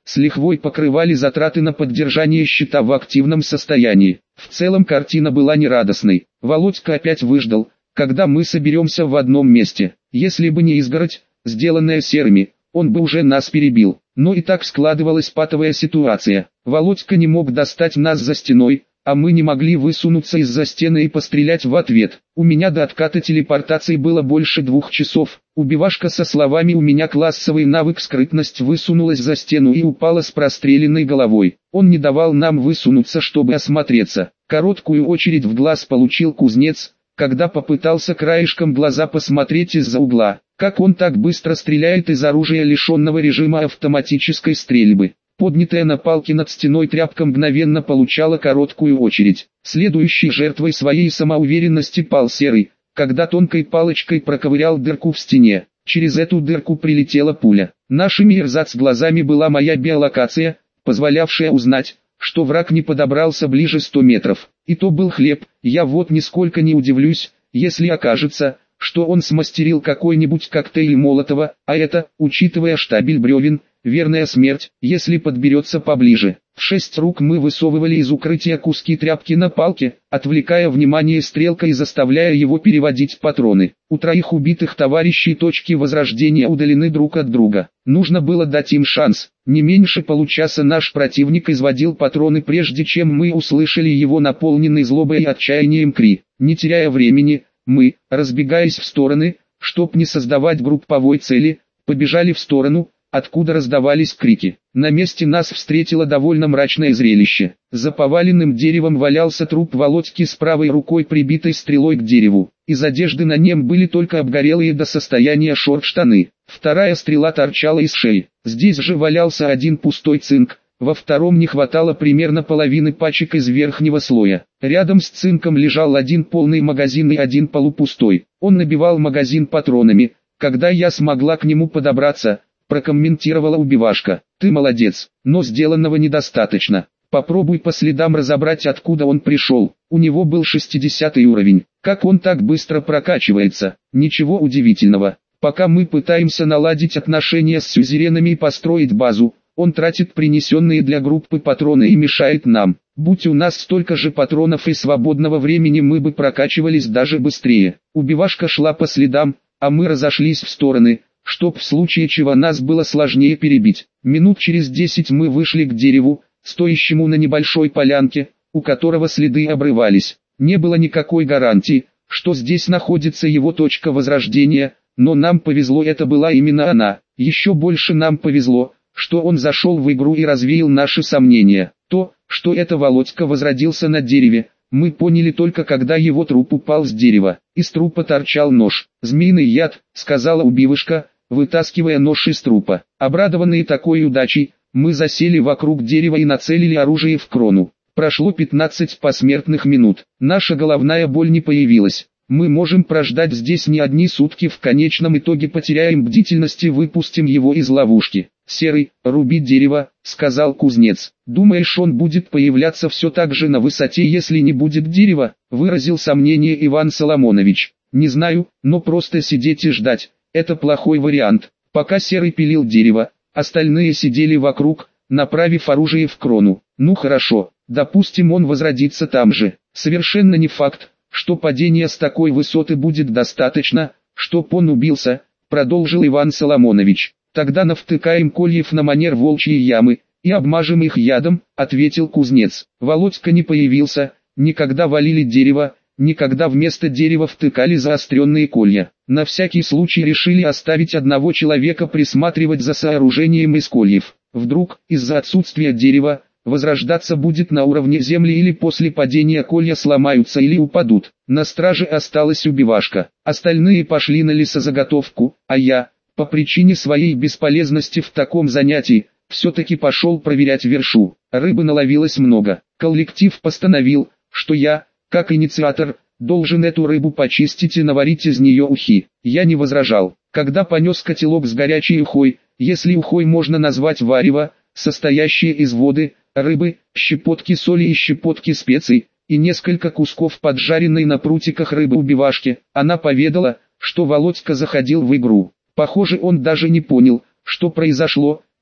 с лихвой покрывали затраты на поддержание счета в активном состоянии. В целом картина была нерадостной. Володька опять выждал, когда мы соберемся в одном месте. Если бы не изгородь, сделанная серыми, он бы уже нас перебил. Но и так складывалась патовая ситуация. Володька не мог достать нас за стеной, а мы не могли высунуться из-за стены и пострелять в ответ. У меня до отката телепортации было больше 2 часов. Убивашка со словами «у меня классовый навык скрытность» высунулась за стену и упала с простреленной головой. Он не давал нам высунуться, чтобы осмотреться. Короткую очередь в глаз получил кузнец, когда попытался краешком глаза посмотреть из-за угла. Как он так быстро стреляет из оружия, лишенного режима автоматической стрельбы? Поднятая на палке над стеной тряпка мгновенно получала короткую очередь. Следующей жертвой своей самоуверенности пал Серый, когда тонкой палочкой проковырял дырку в стене. Через эту дырку прилетела пуля. Нашими глазами была моя биолокация, позволявшая узнать, что враг не подобрался ближе 100 метров. И то был хлеб. Я вот нисколько не удивлюсь, если окажется, что он смастерил какой-нибудь коктейль Молотова, а это, учитывая штабель бревен, верная смерть, если подберется поближе. В 6 рук мы высовывали из укрытия куски тряпки на палке, отвлекая внимание стрелкой и заставляя его переводить патроны. У 3 убитых товарищей точки возрождения удалены друг от друга. Нужно было дать им шанс. Не меньше получаса наш противник изводил патроны, прежде чем мы услышали его наполненный злобой и отчаянием крик. Не теряя времени, мы, разбегаясь в стороны, чтоб не создавать групповой цели, побежали в сторону, откуда раздавались крики. На месте нас встретило довольно мрачное зрелище. За поваленным деревом валялся труп Володьки с правой рукой, прибитой стрелой к дереву. Из одежды на нем были только обгорелые до состояния шорт-штаны. Вторая стрела торчала из шеи. Здесь же валялся один пустой цинк. Во втором не хватало примерно половины пачек из верхнего слоя. Рядом с цинком лежал один полный магазин и один полупустой. Он набивал магазин патронами. Когда я смогла к нему подобраться, прокомментировала убивашка: «Ты молодец, но сделанного недостаточно. Попробуй по следам разобрать, откуда он пришел. У него был 60 уровень. Как он так быстро прокачивается? Ничего удивительного. Пока мы пытаемся наладить отношения с сюзеренами и построить базу, он тратит принесенные для группы патроны и мешает нам. Будь у нас столько же патронов и свободного времени, мы бы прокачивались даже быстрее». Убивашка шла по следам, а мы разошлись в стороны, чтоб в случае чего нас было сложнее перебить. Минут через 10 мы вышли к дереву, стоящему на небольшой полянке, у которого следы обрывались. Не было никакой гарантии, что здесь находится его точка возрождения, но нам повезло, это была именно она. Еще больше нам повезло, что он зашел в игру и развеял наши сомнения. То, что это Володька возродился на дереве, мы поняли только когда его труп упал с дерева. Из трупа торчал нож. «Змеиный яд», — сказала убивышка, вытаскивая нож из трупа. Обрадованные такой удачей, мы засели вокруг дерева и нацелили оружие в крону. Прошло 15 посмертных минут. Наша головная боль не появилась. Мы можем прождать здесь не одни сутки, в конечном итоге потеряем бдительность и выпустим его из ловушки. «Серый, руби дерево», — сказал кузнец. «Думаешь, он будет появляться все так же на высоте, если не будет дерева?» — выразил сомнение Иван Соломонович. «Не знаю, но просто сидеть и ждать — это плохой вариант». Пока Серый пилил дерево, остальные сидели вокруг, направив оружие в крону. «Ну хорошо, допустим, он возродится там же. Совершенно не факт, что падение с такой высоты будет достаточно, чтоб он убился», — продолжил Иван Соломонович. «Тогда навтыкаем кольев на манер волчьей ямы и обмажем их ядом», — ответил кузнец. Володька не появился, никогда валили дерево, никогда вместо дерева втыкали заостренные колья. На всякий случай решили оставить одного человека присматривать за сооружением из кольев. Вдруг, из-за отсутствия дерева, возрождаться будет на уровне земли или после падения колья сломаются или упадут. На страже осталась убивашка. Остальные пошли на лесозаготовку, а я, по причине своей бесполезности в таком занятии, все-таки пошел проверять вершу. Рыбы наловилось много. Коллектив постановил, что я, как инициатор, должен эту рыбу почистить и наварить из нее ухи. Я не возражал. Когда понес котелок с горячей ухой, если ухой можно назвать варево, состоящее из воды, рыбы, щепотки соли и щепотки специй, и несколько кусков поджаренной на прутиках рыбы убивашки, она поведала, что Володька заходил в игру. Похоже, он даже не понял, что произошло,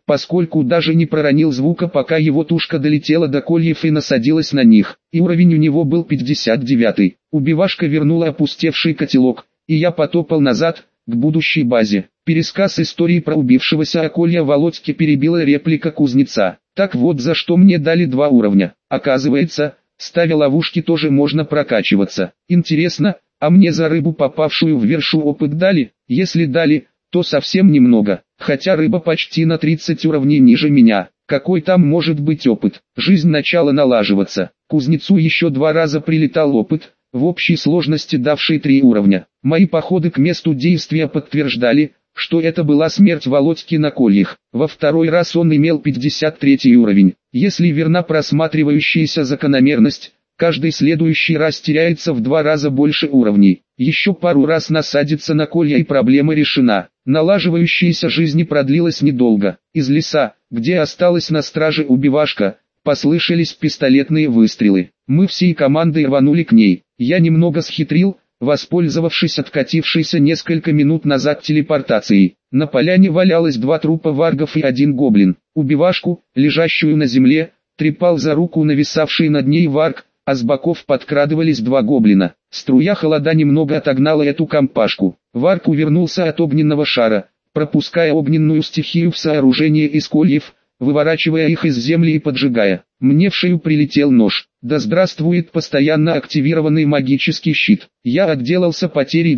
поскольку даже не проронил звука, пока его тушка долетела до кольев и насадилась на них, и уровень у него был 59-й. Убивашка вернула опустевший котелок, и я потопал назад, к будущей базе. Пересказ истории про убившегося околья Володьки перебила реплика кузнеца. Так вот за что мне дали 2 уровня. Оказывается, ставя ловушки тоже можно прокачиваться. Интересно, а мне за рыбу, попавшую в вершу, опыт дали? Если дали, то совсем немного. Хотя рыба почти на 30 уровней ниже меня. Какой там может быть опыт? Жизнь начала налаживаться. Кузнецу еще 2 раза прилетал опыт, в общей сложности давший 3 уровня. Мои походы к месту действия подтверждали, что это была смерть Володьки на кольях. Во 2-й раз он имел 53 уровень. Если верна просматривающаяся закономерность, каждый следующий раз теряется в 2 раза больше уровней. Еще пару раз насадится на колья и проблема решена. Налаживающаяся жизнь продлилась недолго. Из леса, где осталась на страже убивашка, послышались пистолетные выстрелы. Мы всей командой рванули к ней. Я немного схитрил, воспользовавшись откатившейся несколько минут назад телепортацией. На поляне валялось 2 трупа варгов и 1 гоблин. Убивашку, лежащую на земле, трепал за руку нависавший над ней варг, а с боков подкрадывались 2 гоблина. Струя холода немного отогнала эту компашку. Варг увернулся от огненного шара, пропуская огненную стихию в сооружение из кольев, выворачивая их из земли и поджигая. Мне в шею прилетел нож. Да здравствует постоянно активированный магический щит. Я отделался потерей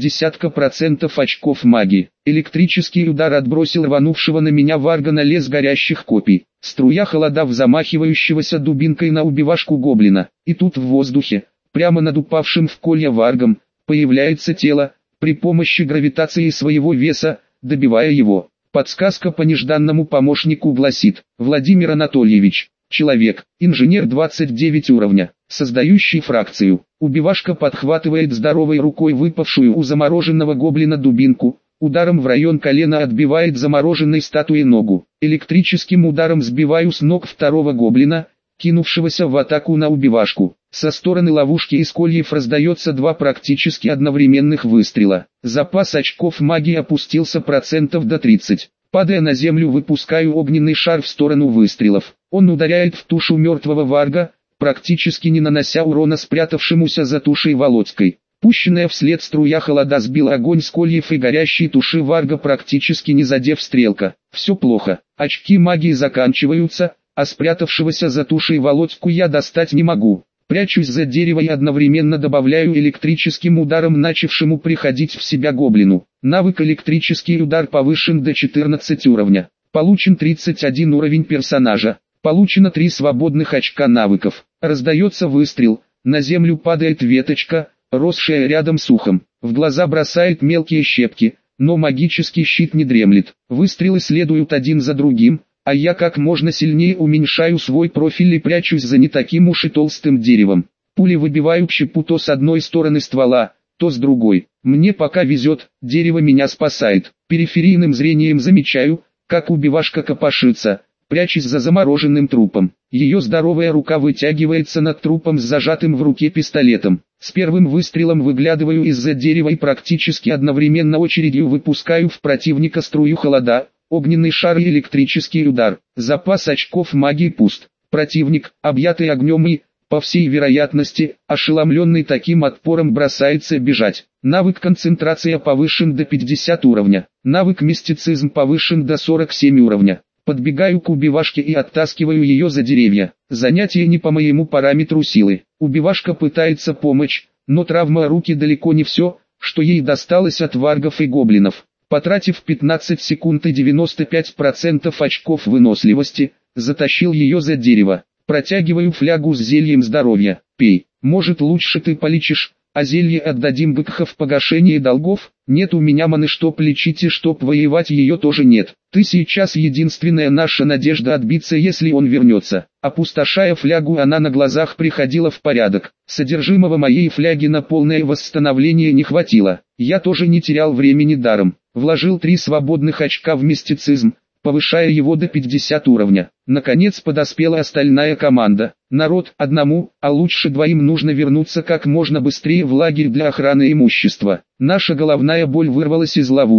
10% очков магии. Электрический удар отбросил рванувшего на меня варга на лес горящих копий. Струя холода в замахивающегося дубинкой на убивашку гоблина. И тут в воздухе, прямо над упавшим в колья варгом, появляется тело, при помощи гравитации своего веса, добивая его. Подсказка по нежданному помощнику гласит: Владимир Анатольевич, человек, инженер 29 уровня, создающий фракцию. Убивашка подхватывает здоровой рукой выпавшую у замороженного гоблина дубинку, ударом в район колена отбивает замороженной статуей ногу. Электрическим ударом сбиваю с ног 2-го гоблина, кинувшегося в атаку на убивашку. Со стороны ловушки из кольев раздается 2 практически одновременных выстрела. Запас очков магии опустился до 30. Падая на землю, выпускаю огненный шар в сторону выстрелов. Он ударяет в тушу мертвого варга, практически не нанося урона спрятавшемуся за тушей Володькой. Пущенная вслед струя холода сбила огонь с кольев и горящей туши варга, практически не задев стрелка. Все плохо. Очки магии заканчиваются, а спрятавшегося за тушей Володьку я достать не могу. Прячусь за дерево и одновременно добавляю электрическим ударом начавшему приходить в себя гоблину. Навык электрический удар повышен до 14 уровня. Получен 31 уровень персонажа. Получено 3 свободных очка навыков. Раздается выстрел, на землю падает веточка, росшая рядом с ухом. В глаза бросает мелкие щепки, но магический щит не дремлет. Выстрелы следуют один за другим, а я как можно сильнее уменьшаю свой профиль и прячусь за не таким уж и толстым деревом. Пули выбивают щепу то с одной стороны ствола, то с другой. Мне пока везет, дерево меня спасает. Периферийным зрением замечаю, как убивашка копошится, прячась за замороженным трупом. Ее здоровая рука вытягивается над трупом с зажатым в руке пистолетом. С первым выстрелом выглядываю из-за дерева и практически одновременно очередью выпускаю в противника струю холода, огненный шар и электрический удар. Запас очков магии пуст. Противник, объятый огнем и, по всей вероятности, ошеломленный таким отпором, бросается бежать. Навык концентрация повышен до 50 уровня. Навык мистицизм повышен до 47 уровня. Подбегаю к убивашке и оттаскиваю ее за деревья. Занятие не по моему параметру силы. Убивашка пытается помочь, но травма руки далеко не все, что ей досталось от варгов и гоблинов. Потратив 15 секунд и 95% очков выносливости, затащил ее за дерево. Протягиваю флягу с зельем здоровья. Пей, может лучше ты полечишь, а зелье отдадим быкха в погашение долгов. Нет у меня маны, чтоб лечить, и чтоб воевать ее тоже нет. Ты сейчас единственная наша надежда отбиться, если он вернется. Опустошая флягу, она на глазах приходила в порядок. Содержимого моей фляги на полное восстановление не хватило. Я тоже не терял времени даром. Вложил 3 свободных очка в мистицизм, повышая его до 50 уровня. Наконец подоспела остальная команда. Народ, одному, а лучше 2 нужно вернуться как можно быстрее в лагерь для охраны имущества. Наша головная боль вырвалась из ловушки.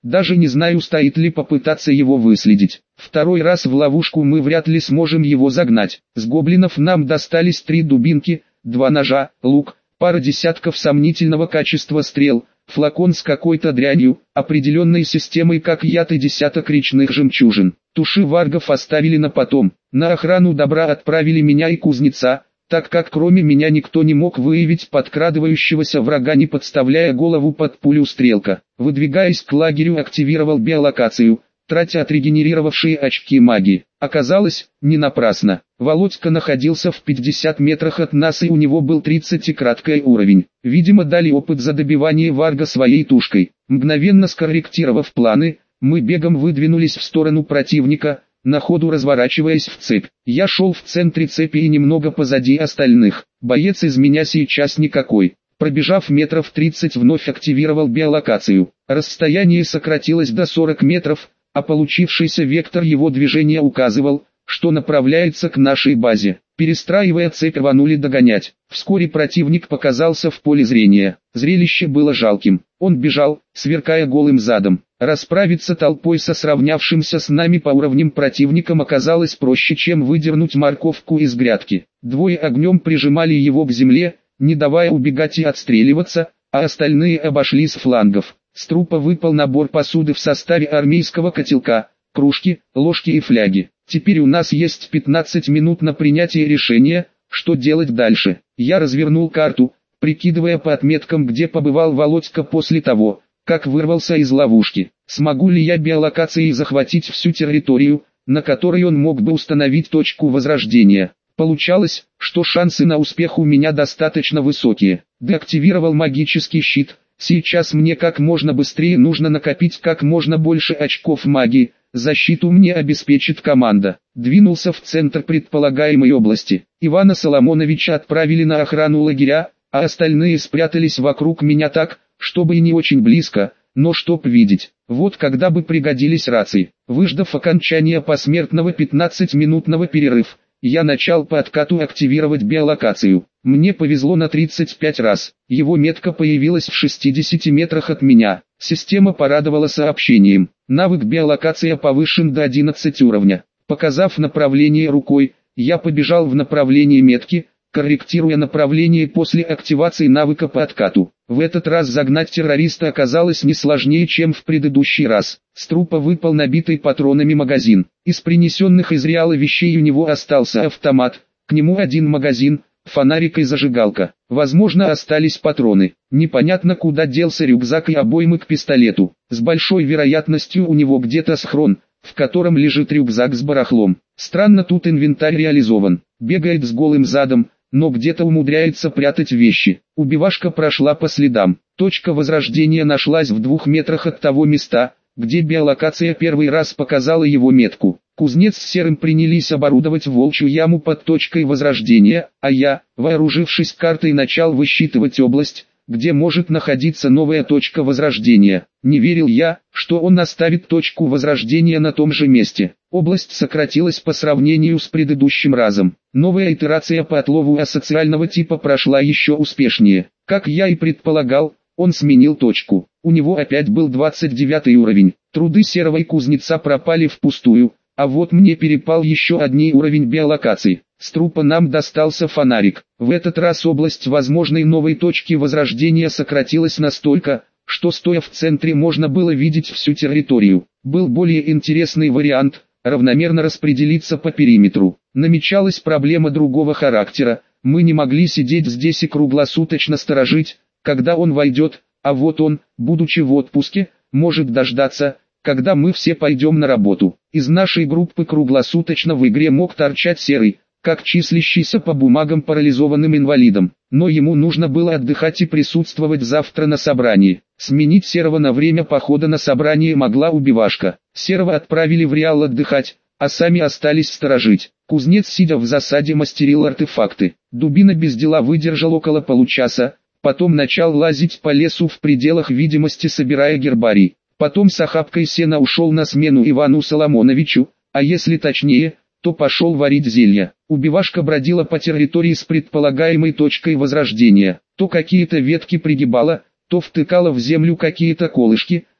Даже не знаю, стоит ли попытаться его выследить. Второй раз в ловушку мы вряд ли сможем его загнать. С гоблинов нам достались 3 дубинки, 2 ножа, лук, пара десятков сомнительного качества стрел, флакон с какой-то дрянью, определенной системой как яд и десяток речных жемчужин. Туши варгов оставили на потом. На охрану добра отправили меня и кузнеца, так как кроме меня никто не мог выявить подкрадывающегося врага, не подставляя голову под пулю стрелка. Выдвигаясь к лагерю, активировал биолокацию, тратя отрегенерировавшие очки магии. Оказалось, не напрасно. Володька находился в 50 метрах от нас, и у него был 30-краткий уровень. Видимо, дали опыт за добивание варга своей тушкой. Мгновенно скорректировав планы, мы бегом выдвинулись в сторону противника, на ходу разворачиваясь в цепь. Я шел в центре цепи и немного позади остальных. Боец из меня сейчас никакой. Пробежав метров 30, вновь активировал биолокацию. Расстояние сократилось до 40 метров, а получившийся вектор его движения указывал, что направляется к нашей базе. Перестраивая цепь, рванули догонять. Вскоре противник показался в поле зрения. Зрелище было жалким. Он бежал, сверкая голым задом. Расправиться толпой со сравнявшимся с нами по уровням противником оказалось проще, чем выдернуть морковку из грядки. Двое огнем прижимали его к земле, не давая убегать и отстреливаться, а остальные обошли с флангов. С трупа выпал набор посуды в составе армейского котелка, кружки, ложки и фляги. Теперь у нас есть 15 минут на принятие решения, что делать дальше. Я развернул карту, прикидывая по отметкам, где побывал Володька после того, как вырвался из ловушки. Смогу ли я биолокацией захватить всю территорию, на которой он мог бы установить точку возрождения? Получалось, что шансы на успех у меня достаточно высокие. Деактивировал магический щит. Сейчас мне как можно быстрее нужно накопить как можно больше очков магии. Защиту мне обеспечит команда. Двинулся в центр предполагаемой области. Ивана Соломоновича отправили на охрану лагеря, а остальные спрятались вокруг меня так, чтобы и не очень близко, но чтоб видеть. Вот когда бы пригодились рации. Выждав окончания посмертного 15-минутного перерыв, я начал по откату активировать биолокацию. Мне повезло на 35 раз. Его метка появилась в 60 метрах от меня. Система порадовала сообщением. Навык биолокация повышен до 11 уровня. Показав направление рукой, я побежал в направлении метки, корректируя направление после активации навыка по откату. В этот раз загнать террориста оказалось не сложнее, чем в предыдущий раз. С трупа выпал набитый патронами магазин. Из принесенных из Реала вещей у него остался автомат, к нему один магазин, фонарик и зажигалка. Возможно, остались патроны. Непонятно, куда делся рюкзак и обоймы к пистолету. С большой вероятностью у него где-то схрон, в котором лежит рюкзак с барахлом. Странно, тут инвентарь реализован. Бегает с голым задом, но где-то умудряется прятать вещи. Убивашка прошла по следам. Точка возрождения нашлась в 2 метрах от того места, где биолокация первый раз показала его метку. Кузнец с Серым принялись оборудовать волчью яму под точкой возрождения, а я, вооружившись картой, начал высчитывать область, где может находиться новая точка возрождения. Не верил я, что он оставит точку возрождения на том же месте. Область сократилась по сравнению с предыдущим разом. Новая итерация по отлову асоциального типа прошла еще успешнее. Как я и предполагал, он сменил точку. У него опять был 29 уровень. Труды Серого и кузнеца пропали впустую, а вот мне перепал еще один уровень биолокации. С трупа нам достался фонарик. В этот раз область возможной новой точки возрождения сократилась настолько, что стоя в центре можно было видеть всю территорию. Был более интересный вариант – равномерно распределиться по периметру. Намечалась проблема другого характера. Мы не могли сидеть здесь и круглосуточно сторожить, когда он войдет, а вот он, будучи в отпуске, может дождаться, когда мы все пойдем на работу. Из нашей группы круглосуточно в игре мог торчать Серый, как числящийся по бумагам парализованным инвалидом, но ему нужно было отдыхать и присутствовать завтра на собрании. Сменить Серого на время похода на собрание могла Убивашка. Серого отправили в Реал отдыхать, а сами остались сторожить. Кузнец, сидя в засаде, мастерил артефакты. Дубина без дела выдержал около получаса, потом начал лазить по лесу в пределах видимости, собирая гербарий. Потом с охапкой сена ушел на смену Ивану Соломоновичу, а если точнее, то пошел варить зелья. Убивашка бродила по территории с предполагаемой точкой возрождения. То какие-то ветки пригибала, то втыкала в землю какие-то колышки,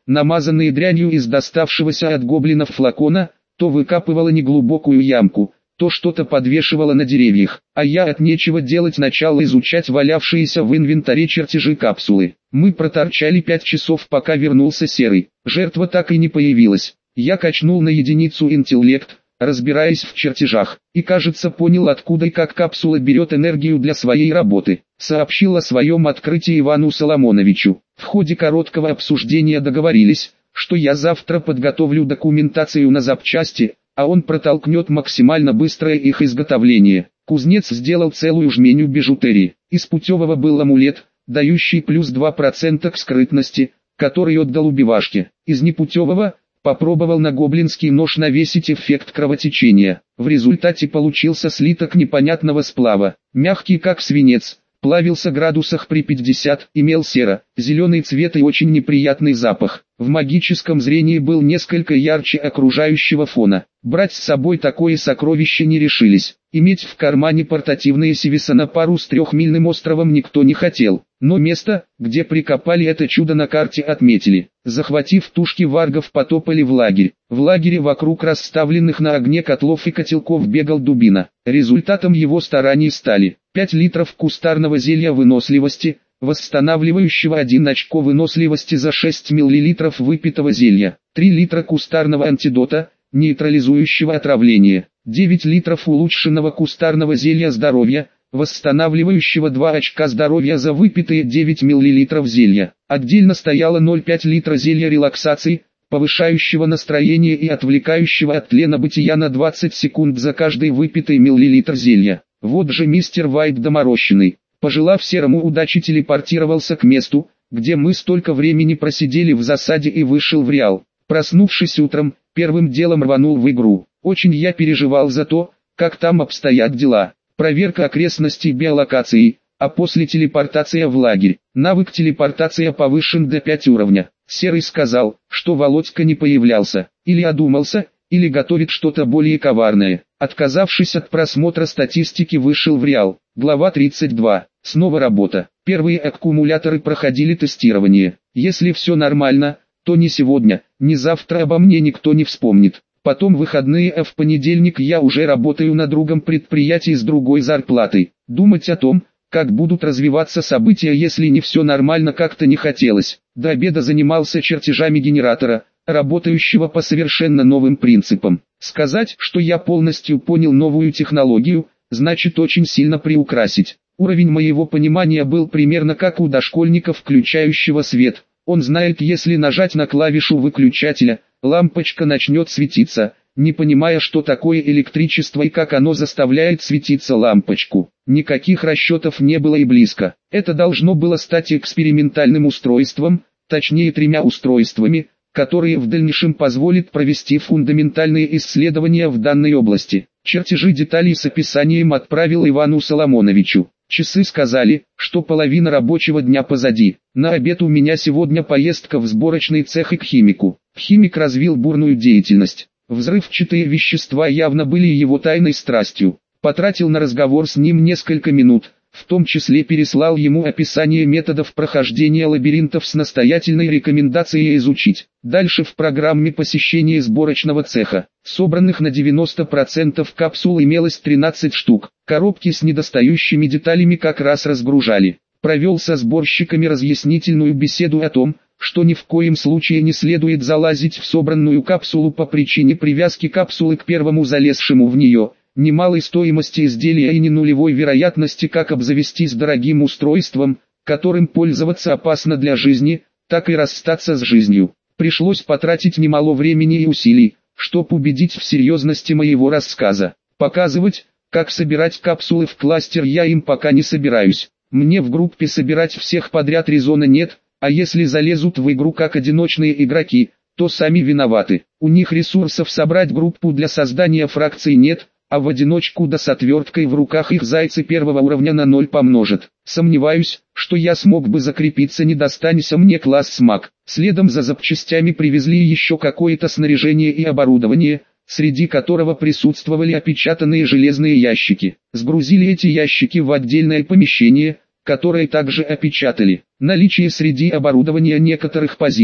намазанные дрянью из доставшегося от гоблинов флакона, то выкапывала неглубокую ямку, то что-то подвешивала на деревьях, а я от нечего делать начал изучать валявшиеся в инвентаре чертежи капсулы. Мы проторчали 5 часов, пока вернулся Серый. Жертва так и не появилась. Я качнул на единицу интеллект, разбираясь в чертежах, и кажется понял, откуда и как капсула берет энергию для своей работы. Сообщил о своем открытии Ивану Соломоновичу. В ходе короткого обсуждения договорились, что я завтра подготовлю документацию на запчасти, а он протолкнет максимально быстрое их изготовление. Кузнец сделал целую жменю бижутерии. Из путевого был амулет, дающий плюс 2% к скрытности, который отдал убивашке. Из непутевого попробовал на гоблинский нож навесить эффект кровотечения. В результате получился слиток непонятного сплава, мягкий как свинец, плавился градусах при 50, имел серо-зеленый цвет и очень неприятный запах. В магическом зрении был несколько ярче окружающего фона. Брать с собой такое сокровище не решились. Иметь в кармане портативные Сивиса на пару с 3-мильным островом никто не хотел. Но место, где прикопали это чудо, на карте отметили. Захватив тушки варгов, потопали в лагерь. В лагере вокруг расставленных на огне котлов и котелков бегал Дубина. Результатом его стараний стали 5 литров кустарного зелья выносливости, восстанавливающего 1 очко выносливости за 6 мл выпитого зелья, 3 литра кустарного антидота, нейтрализующего отравление, 9 литров улучшенного кустарного зелья здоровья, восстанавливающего 2 очка здоровья за выпитые 9 мл зелья. Отдельно стояло 0,5 литра зелья релаксации, повышающего настроение и отвлекающего от тлена бытия на 20 секунд за каждый выпитый миллилитр зелья. Вот же мистер Вайт доморощенный. Пожелав Серому удачи, телепортировался к месту, где мы столько времени просидели в засаде, и вышел в Реал. Проснувшись утром, первым делом рванул в игру. Очень я переживал за то, как там обстоят дела. Проверка окрестностей биолокации, а после телепортация в лагерь. Навык телепортация повышен до 5 уровня. Серый сказал, что Володька не появлялся, или одумался, или готовит что-то более коварное. Отказавшись от просмотра статистики, вышел в Реал. Глава 32. Снова работа. Первые аккумуляторы проходили тестирование. Если все нормально, то ни сегодня, ни завтра обо мне никто не вспомнит. Потом выходные, а в понедельник я уже работаю на другом предприятии с другой зарплатой. Думать о том, как будут развиваться события, если не все нормально, как-то не хотелось. До обеда занимался чертежами генератора, работающего по совершенно новым принципам. Сказать, что я полностью понял новую технологию, значит очень сильно приукрасить. Уровень моего понимания был примерно как у дошкольника, включающего свет. Он знает, если нажать на клавишу выключателя, лампочка начнет светиться, не понимая, что такое электричество и как оно заставляет светиться лампочку. Никаких расчетов не было и близко. Это должно было стать экспериментальным устройством, точнее 3 устройствами, которые в дальнейшем позволят провести фундаментальные исследования в данной области. Чертежи деталей с описанием отправил Ивану Соломоновичу. Часы сказали, что половина рабочего дня позади. На обед у меня сегодня поездка в сборочный цех и к химику. Химик развил бурную деятельность. Взрывчатые вещества явно были его тайной страстью. Потратил на разговор с ним несколько минут, в том числе переслал ему описание методов прохождения лабиринтов с настоятельной рекомендацией изучить. Дальше в программе посещения сборочного цеха, собранных на 90% капсул, имелось 13 штук. Коробки с недостающими деталями как раз разгружали. Провел со сборщиками разъяснительную беседу о том, что ни в коем случае не следует залазить в собранную капсулу по причине привязки капсулы к первому залезшему в нее, немалой стоимости изделия и не нулевой вероятности как обзавестись дорогим устройством, которым пользоваться опасно для жизни, так и расстаться с жизнью. Пришлось потратить немало времени и усилий, чтобы убедить в серьезности моего рассказа. Показывать, как собирать капсулы в кластер, я им пока не собираюсь. Мне в группе собирать всех подряд резона нет, а если залезут в игру как одиночные игроки, то сами виноваты. У них ресурсов собрать группу для создания фракций нет, а в одиночку да с отверткой в руках их зайцы первого уровня на 0 помножат. Сомневаюсь, что я смог бы закрепиться, не достанься мне класс маг. Следом за запчастями привезли еще какое-то снаряжение и оборудование, среди которого присутствовали опечатанные железные ящики. Сгрузили эти ящики в отдельное помещение, которое также опечатали. Наличие среди оборудования некоторых позиций,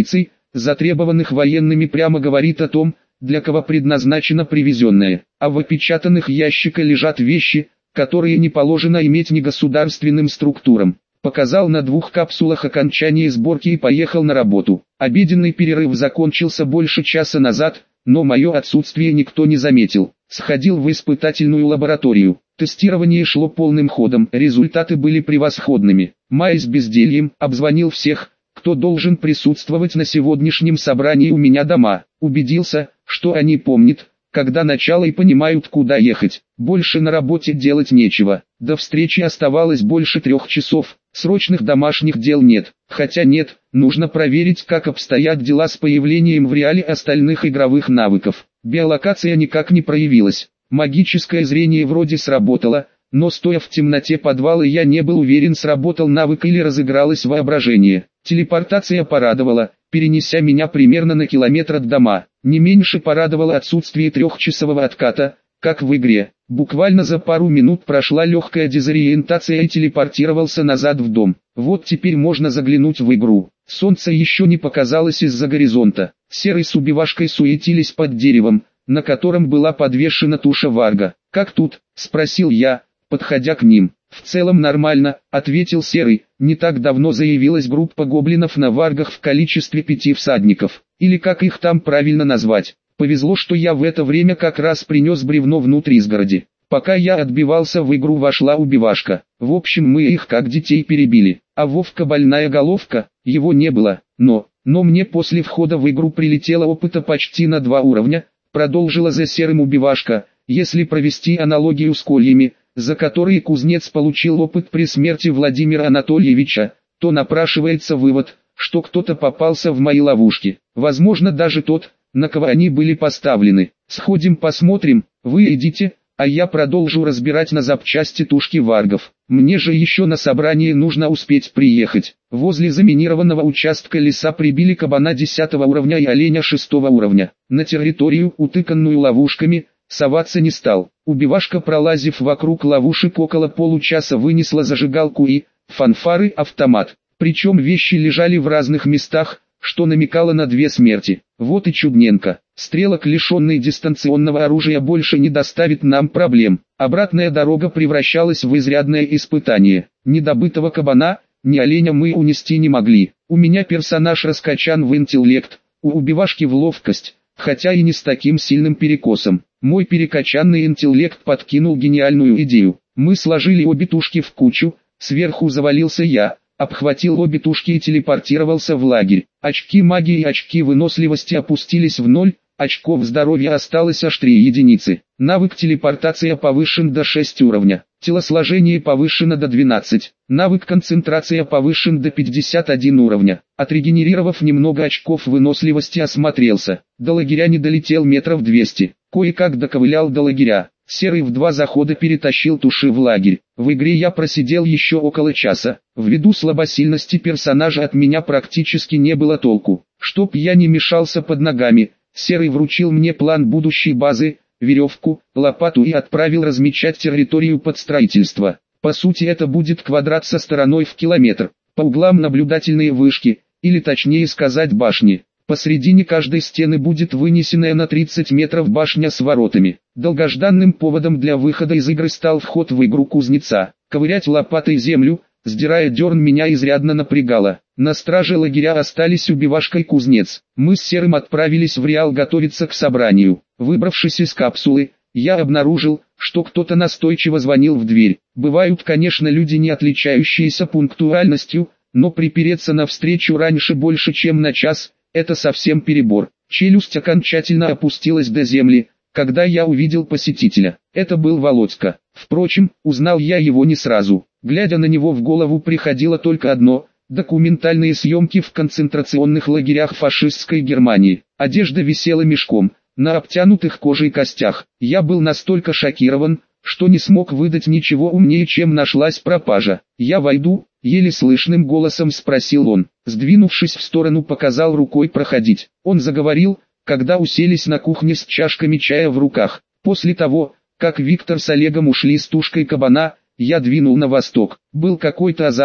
затребованных военными, прямо говорит о том, для кого предназначено привезенное, а в опечатанных ящиках лежат вещи, которые не положено иметь негосударственным структурам. Показал на 2 капсулах окончание сборки и поехал на работу. Обеденный перерыв закончился больше часа назад, но мое отсутствие никто не заметил. Сходил в испытательную лабораторию. Тестирование шло полным ходом, результаты были превосходными. Маясь бездельем, обзвонил всех, кто должен присутствовать на сегодняшнем собрании у меня дома. Убедился, что они помнят, когда начало и понимают, куда ехать. Больше на работе делать нечего. До встречи оставалось больше 3 часов. Срочных домашних дел нет. Хотя нет, нужно проверить, как обстоят дела с появлением в реале остальных игровых навыков. Биолокация никак не проявилась. Магическое зрение вроде сработало, но стоя в темноте подвала я не был уверен, сработал навык или разыгралось воображение. Телепортация порадовала, перенеся меня примерно на километр от дома. Не меньше порадовало отсутствие 3-часового отката, как в игре. Буквально за пару минут прошла легкая дезориентация и телепортировался назад в дом. Вот теперь можно заглянуть в игру. Солнце еще не показалось из-за горизонта. Серый с убивашкой суетились под деревом, на котором была подвешена туша варга. «Как тут?» – спросил я, подходя к ним. «В целом нормально», – ответил Серый. «Не так давно заявилась группа гоблинов на варгах в количестве 5 всадников. Или как их там правильно назвать. Повезло, что я в это время как раз принес бревно внутрь изгороди. Пока я отбивался, в игру вошла убивашка. В общем, мы их как детей перебили. А Вовка больная головка, его не было. Но мне после входа в игру прилетело опыта почти на 2 уровня», продолжила за Серым убивашка. «Если провести аналогию с кольями, за которые кузнец получил опыт при смерти Владимира Анатольевича, то напрашивается вывод, что кто-то попался в мои ловушки. Возможно, даже тот, на кого они были поставлены. Сходим посмотрим, вы идите, а я продолжу разбирать на запчасти тушки варгов. Мне же еще на собрание нужно успеть приехать». Возле заминированного участка леса прибили кабана 10 уровня и оленя 6 уровня. На территорию, утыканную ловушками, соваться не стал. Убивашка, пролазив вокруг ловушек около получаса, вынесла зажигалку и фанфары, автомат. Причем вещи лежали в разных местах, что намекало на 2 смерти. Вот и чудненько. Стрелок, лишенный дистанционного оружия, больше не доставит нам проблем. Обратная дорога превращалась в изрядное испытание. Ни добытого кабана, ни оленя мы унести не могли. У меня персонаж раскачан в интеллект, у убивашки в ловкость, хотя и не с таким сильным перекосом. Мой перекачанный интеллект подкинул гениальную идею. Мы сложили обе тушки в кучу, сверху завалился я, обхватил обе тушки и телепортировался в лагерь. Очки магии и очки выносливости опустились в 0, очков здоровья осталось аж 3 единицы. Навык телепортация повышен до 6 уровня. Телосложение повышено до 12. Навык концентрация повышен до 51 уровня. Отрегенерировав немного очков выносливости, осмотрелся. До лагеря не долетел метров 200. Кое-как доковылял до лагеря. Серый в 2 захода перетащил туши в лагерь. В игре я просидел еще около часа. Ввиду слабосильности персонажа от меня практически не было толку. Чтоб я не мешался под ногами, Серый вручил мне план будущей базы, веревку, лопату и отправил размечать территорию под строительство. По сути, это будет квадрат со стороной в километр. По углам наблюдательные вышки, или точнее сказать башни. Посредине каждой стены будет вынесенная на 30 метров башня с воротами. Долгожданным поводом для выхода из игры стал вход в игру кузнеца. Ковырять лопатой землю, сдирая дерн, меня изрядно напрягало. На страже лагеря остались убивашка и кузнец. Мы с Серым отправились в Реал готовиться к собранию. Выбравшись из капсулы, я обнаружил, что кто-то настойчиво звонил в дверь. Бывают, конечно, люди, не отличающиеся пунктуальностью, но припереться на встречу раньше больше чем на час – это совсем перебор. Челюсть окончательно опустилась до земли, когда я увидел посетителя. Это был Володька. Впрочем, узнал я его не сразу. Глядя на него, в голову приходило только одно – документальные съемки в концентрационных лагерях фашистской Германии. Одежда висела мешком на обтянутых кожей костях. Я был настолько шокирован, что не смог выдать ничего умнее, чем нашлась пропажа. «Я войду?» — еле слышным голосом спросил он. Сдвинувшись в сторону, показал рукой проходить. Он заговорил, когда уселись на кухне с чашками чая в руках. После того, как Виктор с Олегом ушли с тушкой кабана, я двинул на восток. Был какой-то азарт,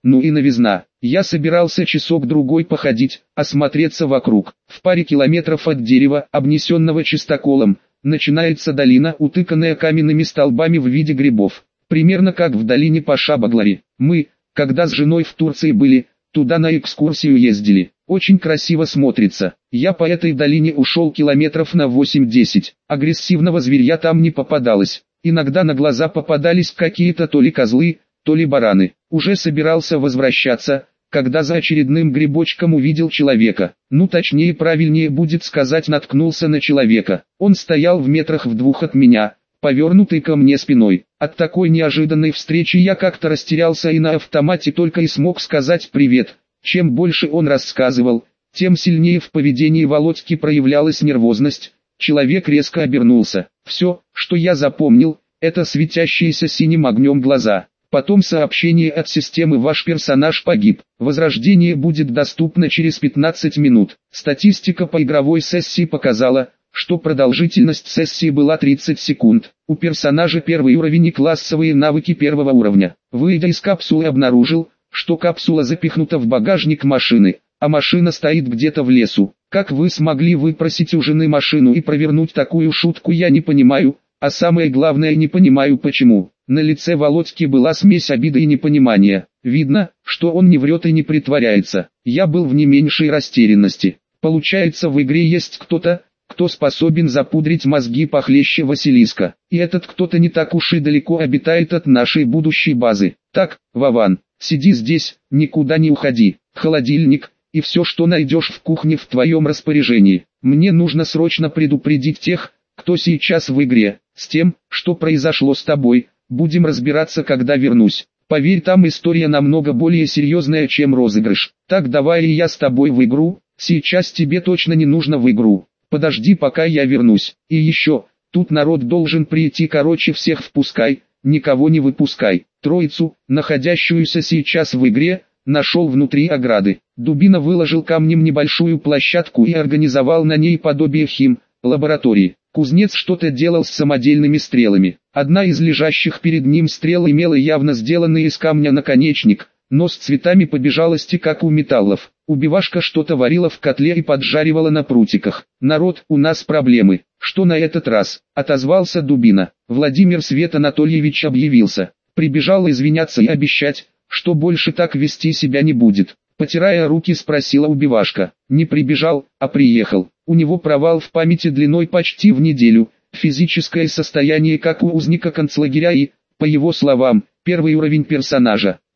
Ну и новизна. Я собирался часок-другой походить, осмотреться вокруг. В паре километров от дерева, обнесенного чистоколом, начинается долина, утыканная каменными столбами в виде грибов. Примерно как в долине Паша-Баглари. Мы, когда с женой в Турции были, туда на экскурсию ездили. Очень красиво смотрится. Я по этой долине ушел километров на 8-10. Агрессивного зверья там не попадалось. Иногда на глаза попадались какие-то то ли козлы, то ли бараны. Уже собирался возвращаться, когда за очередным грибочком увидел человека. Ну точнее правильнее будет сказать, наткнулся на человека. Он стоял в метрах в 2 от меня, повернутый ко мне спиной. От такой неожиданной встречи я как-то растерялся и на автомате только и смог сказать «привет». Чем больше он рассказывал, тем сильнее в поведении Володьки проявлялась нервозность. Человек резко обернулся. Все, что я запомнил, это светящиеся синим огнем глаза. Потом сообщение от системы: ваш персонаж погиб. Возрождение будет доступно через 15 минут. Статистика по игровой сессии показала, что продолжительность сессии была 30 секунд. У персонажа первый уровень и классовые навыки первого уровня. Выйдя из капсулы, обнаружил, что капсула запихнута в багажник машины, а машина стоит где-то в лесу. Как вы смогли выпросить у жены машину и провернуть такую шутку, я не понимаю, а самое главное, не понимаю почему. На лице Володьки была смесь обиды и непонимания. Видно, что он не врет и не притворяется. Я был в не меньшей растерянности. Получается, в игре есть кто-то, кто способен запудрить мозги похлеще Василиска. И этот кто-то не так уж и далеко обитает от нашей будущей базы. Так, Вован, сиди здесь, никуда не уходи. Холодильник и все, что найдешь в кухне, в твоем распоряжении. Мне нужно срочно предупредить тех, кто сейчас в игре. С тем, что произошло с тобой, будем разбираться, когда вернусь. Поверь, там история намного более серьезная, чем розыгрыш. Так давай и я с тобой в игру. Сейчас тебе точно не нужно в игру. Подожди, пока я вернусь. И еще, тут народ должен прийти, короче, всех впускай, никого не выпускай. Троицу, находящуюся сейчас в игре, нашел внутри ограды. Дубина выложил камнем небольшую площадку и организовал на ней подобие лаборатории. Кузнец что-то делал с самодельными стрелами. Одна из лежащих перед ним стрел имела явно сделанный из камня наконечник, но с цветами по бежалости, как у металлов. Убивашка что-то варила в котле и поджаривала на прутиках. «Народ, у нас проблемы». «Что на этот раз?» — отозвался Дубина. Владимир Свет Анатольевич объявился. Прибежал извиняться и обещать, что больше так вести себя не будет. Потирая руки, спросила убивашка. Не прибежал, а приехал. У него провал в памяти длиной почти в неделю. Физическое состояние как у узника концлагеря и, по его словам, первый уровень персонажа.